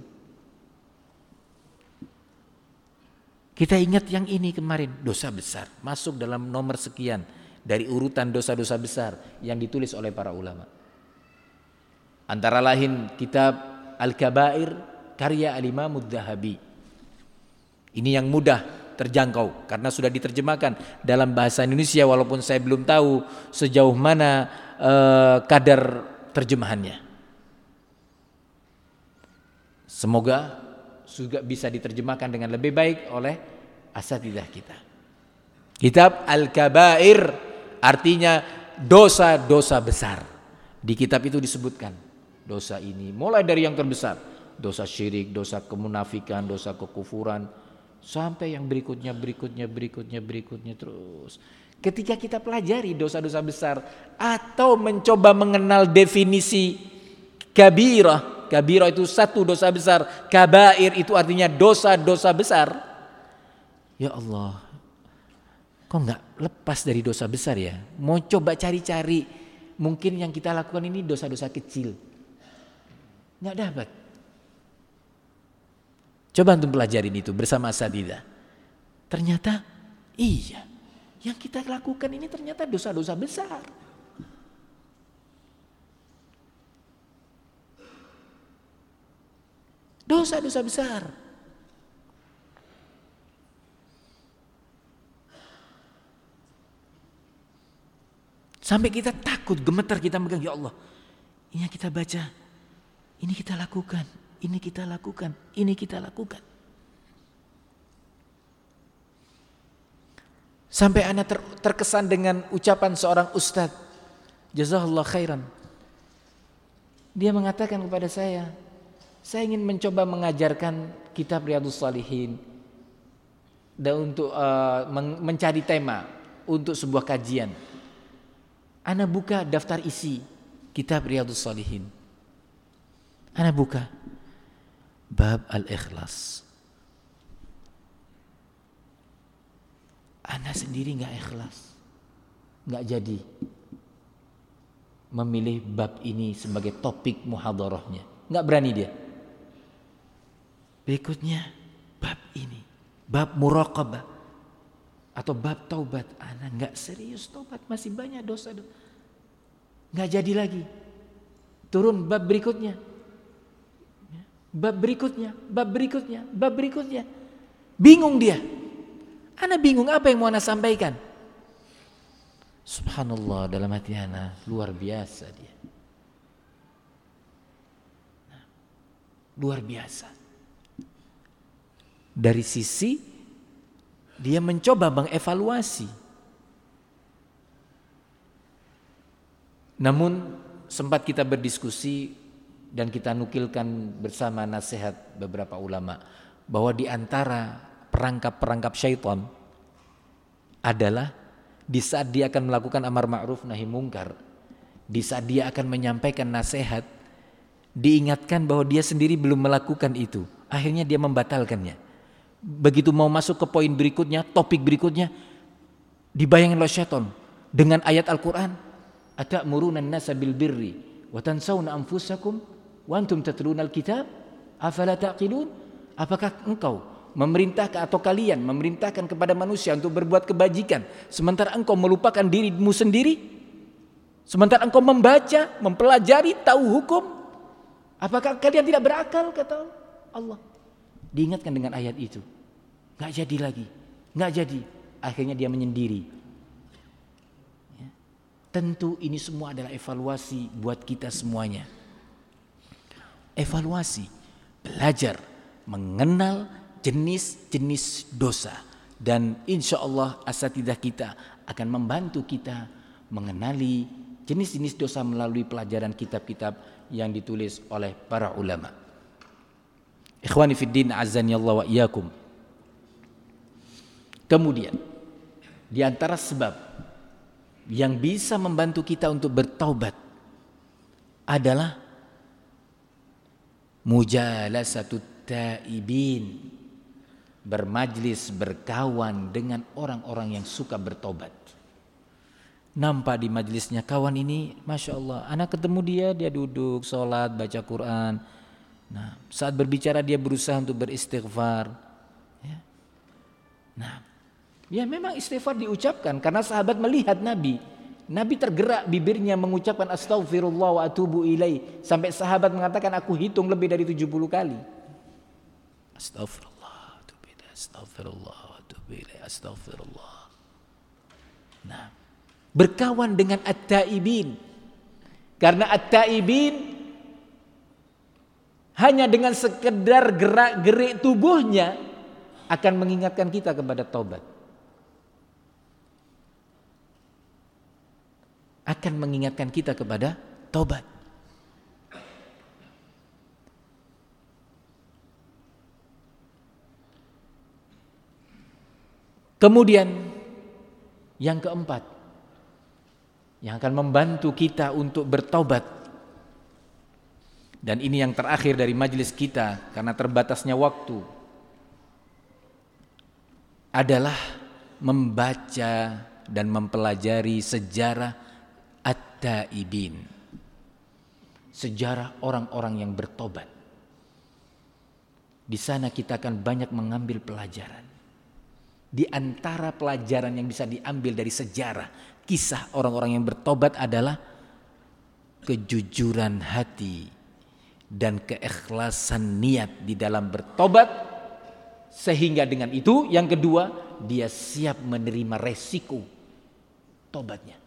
Kita ingat yang ini kemarin, dosa besar, masuk dalam nomor sekian dari urutan dosa-dosa besar yang ditulis oleh para ulama. Antara lain kitab Al-Kabair karya Al-Imam Adz-Dzahabi. Ini yang mudah terjangkau karena sudah diterjemahkan dalam bahasa Indonesia, walaupun saya belum tahu sejauh mana kadar terjemahannya. Semoga juga bisa diterjemahkan dengan lebih baik oleh asatidzah kita. Kitab Al-Kabair artinya dosa-dosa besar. Di kitab itu disebutkan dosa ini mulai dari yang terbesar, dosa syirik, dosa kemunafikan, dosa kekufuran, Sampai yang berikutnya terus. Ketika kita pelajari dosa-dosa besar atau mencoba mengenal definisi kabirah. Kabirah itu satu dosa besar. Kabair itu artinya dosa-dosa besar. Ya Allah, kok nggak lepas dari dosa besar ya? Mau coba cari-cari, mungkin yang kita lakukan ini dosa-dosa kecil. Nggak dapat. Coba untuk pelajarin itu bersama asatidzah. Ternyata iya, yang kita lakukan ini ternyata dosa-dosa besar. Dosa-dosa besar. Sampai kita takut, gemetar kita megang, ya Allah, ini yang kita baca, ini kita lakukan, ini kita lakukan, ini kita lakukan. Sampai anak terkesan dengan ucapan seorang ustadz, jazakallah khairan. Dia mengatakan kepada saya ingin mencoba mengajarkan kitab Riyadhus Shalihin dan untuk mencari tema untuk sebuah kajian. Ana buka daftar isi kitab Riyadhus Shalihin. Ana buka bab al-ikhlas. Ana sendiri enggak ikhlas. Enggak jadi memilih bab ini sebagai topik muhadharahnya. Enggak berani dia. Berikutnya bab ini, bab muraqabah atau bab taubat. Ana enggak serius taubat, masih banyak dosa. Enggak jadi lagi. Turun bab berikutnya. Bab berikutnya, bab berikutnya, bab berikutnya. Bingung dia. Ana bingung apa yang mau ana sampaikan. Subhanallah, dalam hati ana luar biasa dia. Luar biasa. Dari sisi dia mencoba mengevaluasi. Namun sempat kita berdiskusi dan kita nukilkan bersama nasihat beberapa ulama bahwa di antara perangkap-perangkap syaitan adalah di saat dia akan melakukan amar ma'ruf nahi mungkar, di saat dia akan menyampaikan nasihat, diingatkan bahwa dia sendiri belum melakukan itu, akhirnya dia membatalkannya. Begitu mau masuk ke poin berikutnya, topik berikutnya, dibayangin oleh syaitan dengan ayat Al-Quran, atamuruna an-nasa bil birri wa tansawna anfusakum wa antum tatluna al-kitab afala taqilun. Apakah engkau memerintahkan atau kalian memerintahkan kepada manusia untuk berbuat kebajikan sementara engkau melupakan dirimu sendiri? Sementara engkau membaca, mempelajari, tahu hukum? Apakah kalian tidak berakal, kata Allah? Diingatkan dengan ayat itu. Gak jadi lagi. Gak jadi. Akhirnya dia menyendiri. Ya. Tentu ini semua adalah evaluasi buat kita semuanya. Evaluasi. Belajar. Mengenal jenis-jenis dosa. Dan insya Allah asatidzah kita akan membantu kita mengenali jenis-jenis dosa melalui pelajaran kitab-kitab yang ditulis oleh para ulama. Ikhwani fiddin azani Allah wa iyyakum. Kemudian di antara sebab yang bisa membantu kita untuk bertaubat adalah mujalasatut taibin, bermajlis, berkawan dengan orang-orang yang suka bertobat. Nampak di majlisnya kawan ini, Masya Allah, anak ketemu dia duduk, sholat, baca Quran. Nah, saat berbicara dia berusaha untuk beristighfar. Ya. Nah, ya memang istighfar diucapkan karena sahabat melihat Nabi. Nabi tergerak bibirnya mengucapkan astaghfirullah wa atubu ilaih. Sampai sahabat mengatakan aku hitung lebih dari 70 kali. Astaghfirullah, atubu ilaih, astaghfirullah, atubu ilaih, astaghfirullah. Nah, berkawan dengan at-taibin. Karena at-taibin hanya dengan sekedar gerak-gerik tubuhnya akan mengingatkan kita kepada taubat. Akan mengingatkan kita kepada taubat. Kemudian yang keempat, yang akan membantu kita untuk bertobat, dan ini yang terakhir dari majelis kita karena terbatasnya waktu, adalah membaca dan mempelajari sejarah at-taibin, sejarah orang-orang yang bertobat. Di sana kita akan banyak mengambil pelajaran. Di antara pelajaran yang bisa diambil dari sejarah kisah orang-orang yang bertobat adalah kejujuran hati dan keikhlasan niat di dalam bertobat, sehingga dengan itu yang kedua, dia siap menerima resiko tobatnya.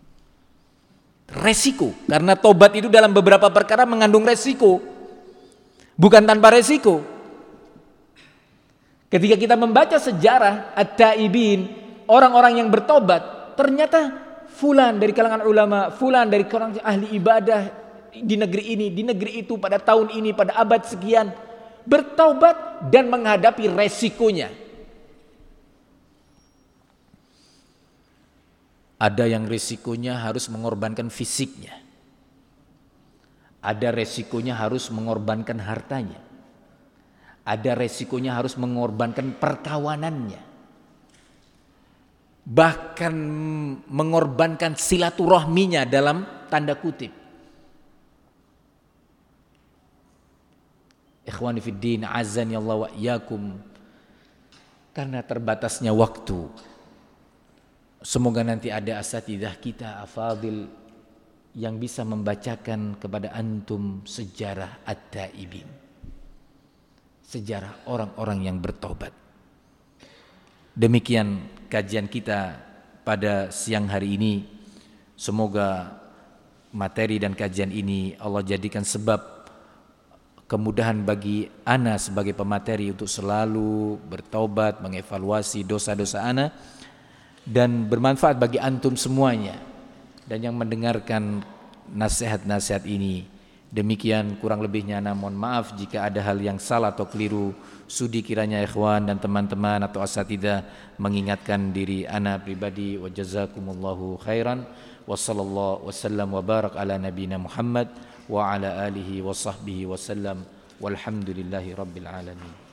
Resiko, karena tobat itu dalam beberapa perkara mengandung resiko, bukan tanpa resiko. Ketika kita membaca sejarah at-taibin, orang-orang yang bertobat, ternyata fulan dari kalangan ulama, fulan dari kalangan ahli ibadah di negeri ini, di negeri itu, pada tahun ini, pada abad sekian, bertobat dan menghadapi resikonya. Ada yang resikonya harus mengorbankan fisiknya. Ada resikonya harus mengorbankan hartanya. Ada resikonya harus mengorbankan perkawanannya. Bahkan mengorbankan silaturahminya dalam tanda kutip. Ikhwani fiddin, azani Allah wa iyyakum. Karena terbatasnya waktu, semoga nanti ada asatidzah kita afadil yang bisa membacakan kepada antum sejarah at-taibin, sejarah orang-orang yang bertobat. Demikian kajian kita pada siang hari ini. Semoga materi dan kajian ini Allah jadikan sebab kemudahan bagi ana sebagai pemateri untuk selalu bertobat, mengevaluasi dosa-dosa ana, dan bermanfaat bagi antum semuanya dan yang mendengarkan nasihat-nasihat ini. Demikian kurang lebihnya, ana mohon maaf jika ada hal yang salah atau keliru. Sudi kiranya ikhwan dan teman-teman atau asatidzah mengingatkan diri ana pribadi. Wa jazakumullahu khairan. Wa sallallahu wasallam wa barak ala nabiyina Muhammad wa ala alihi wa sahbihi wasallam. Walhamdulillahi rabbil alamin.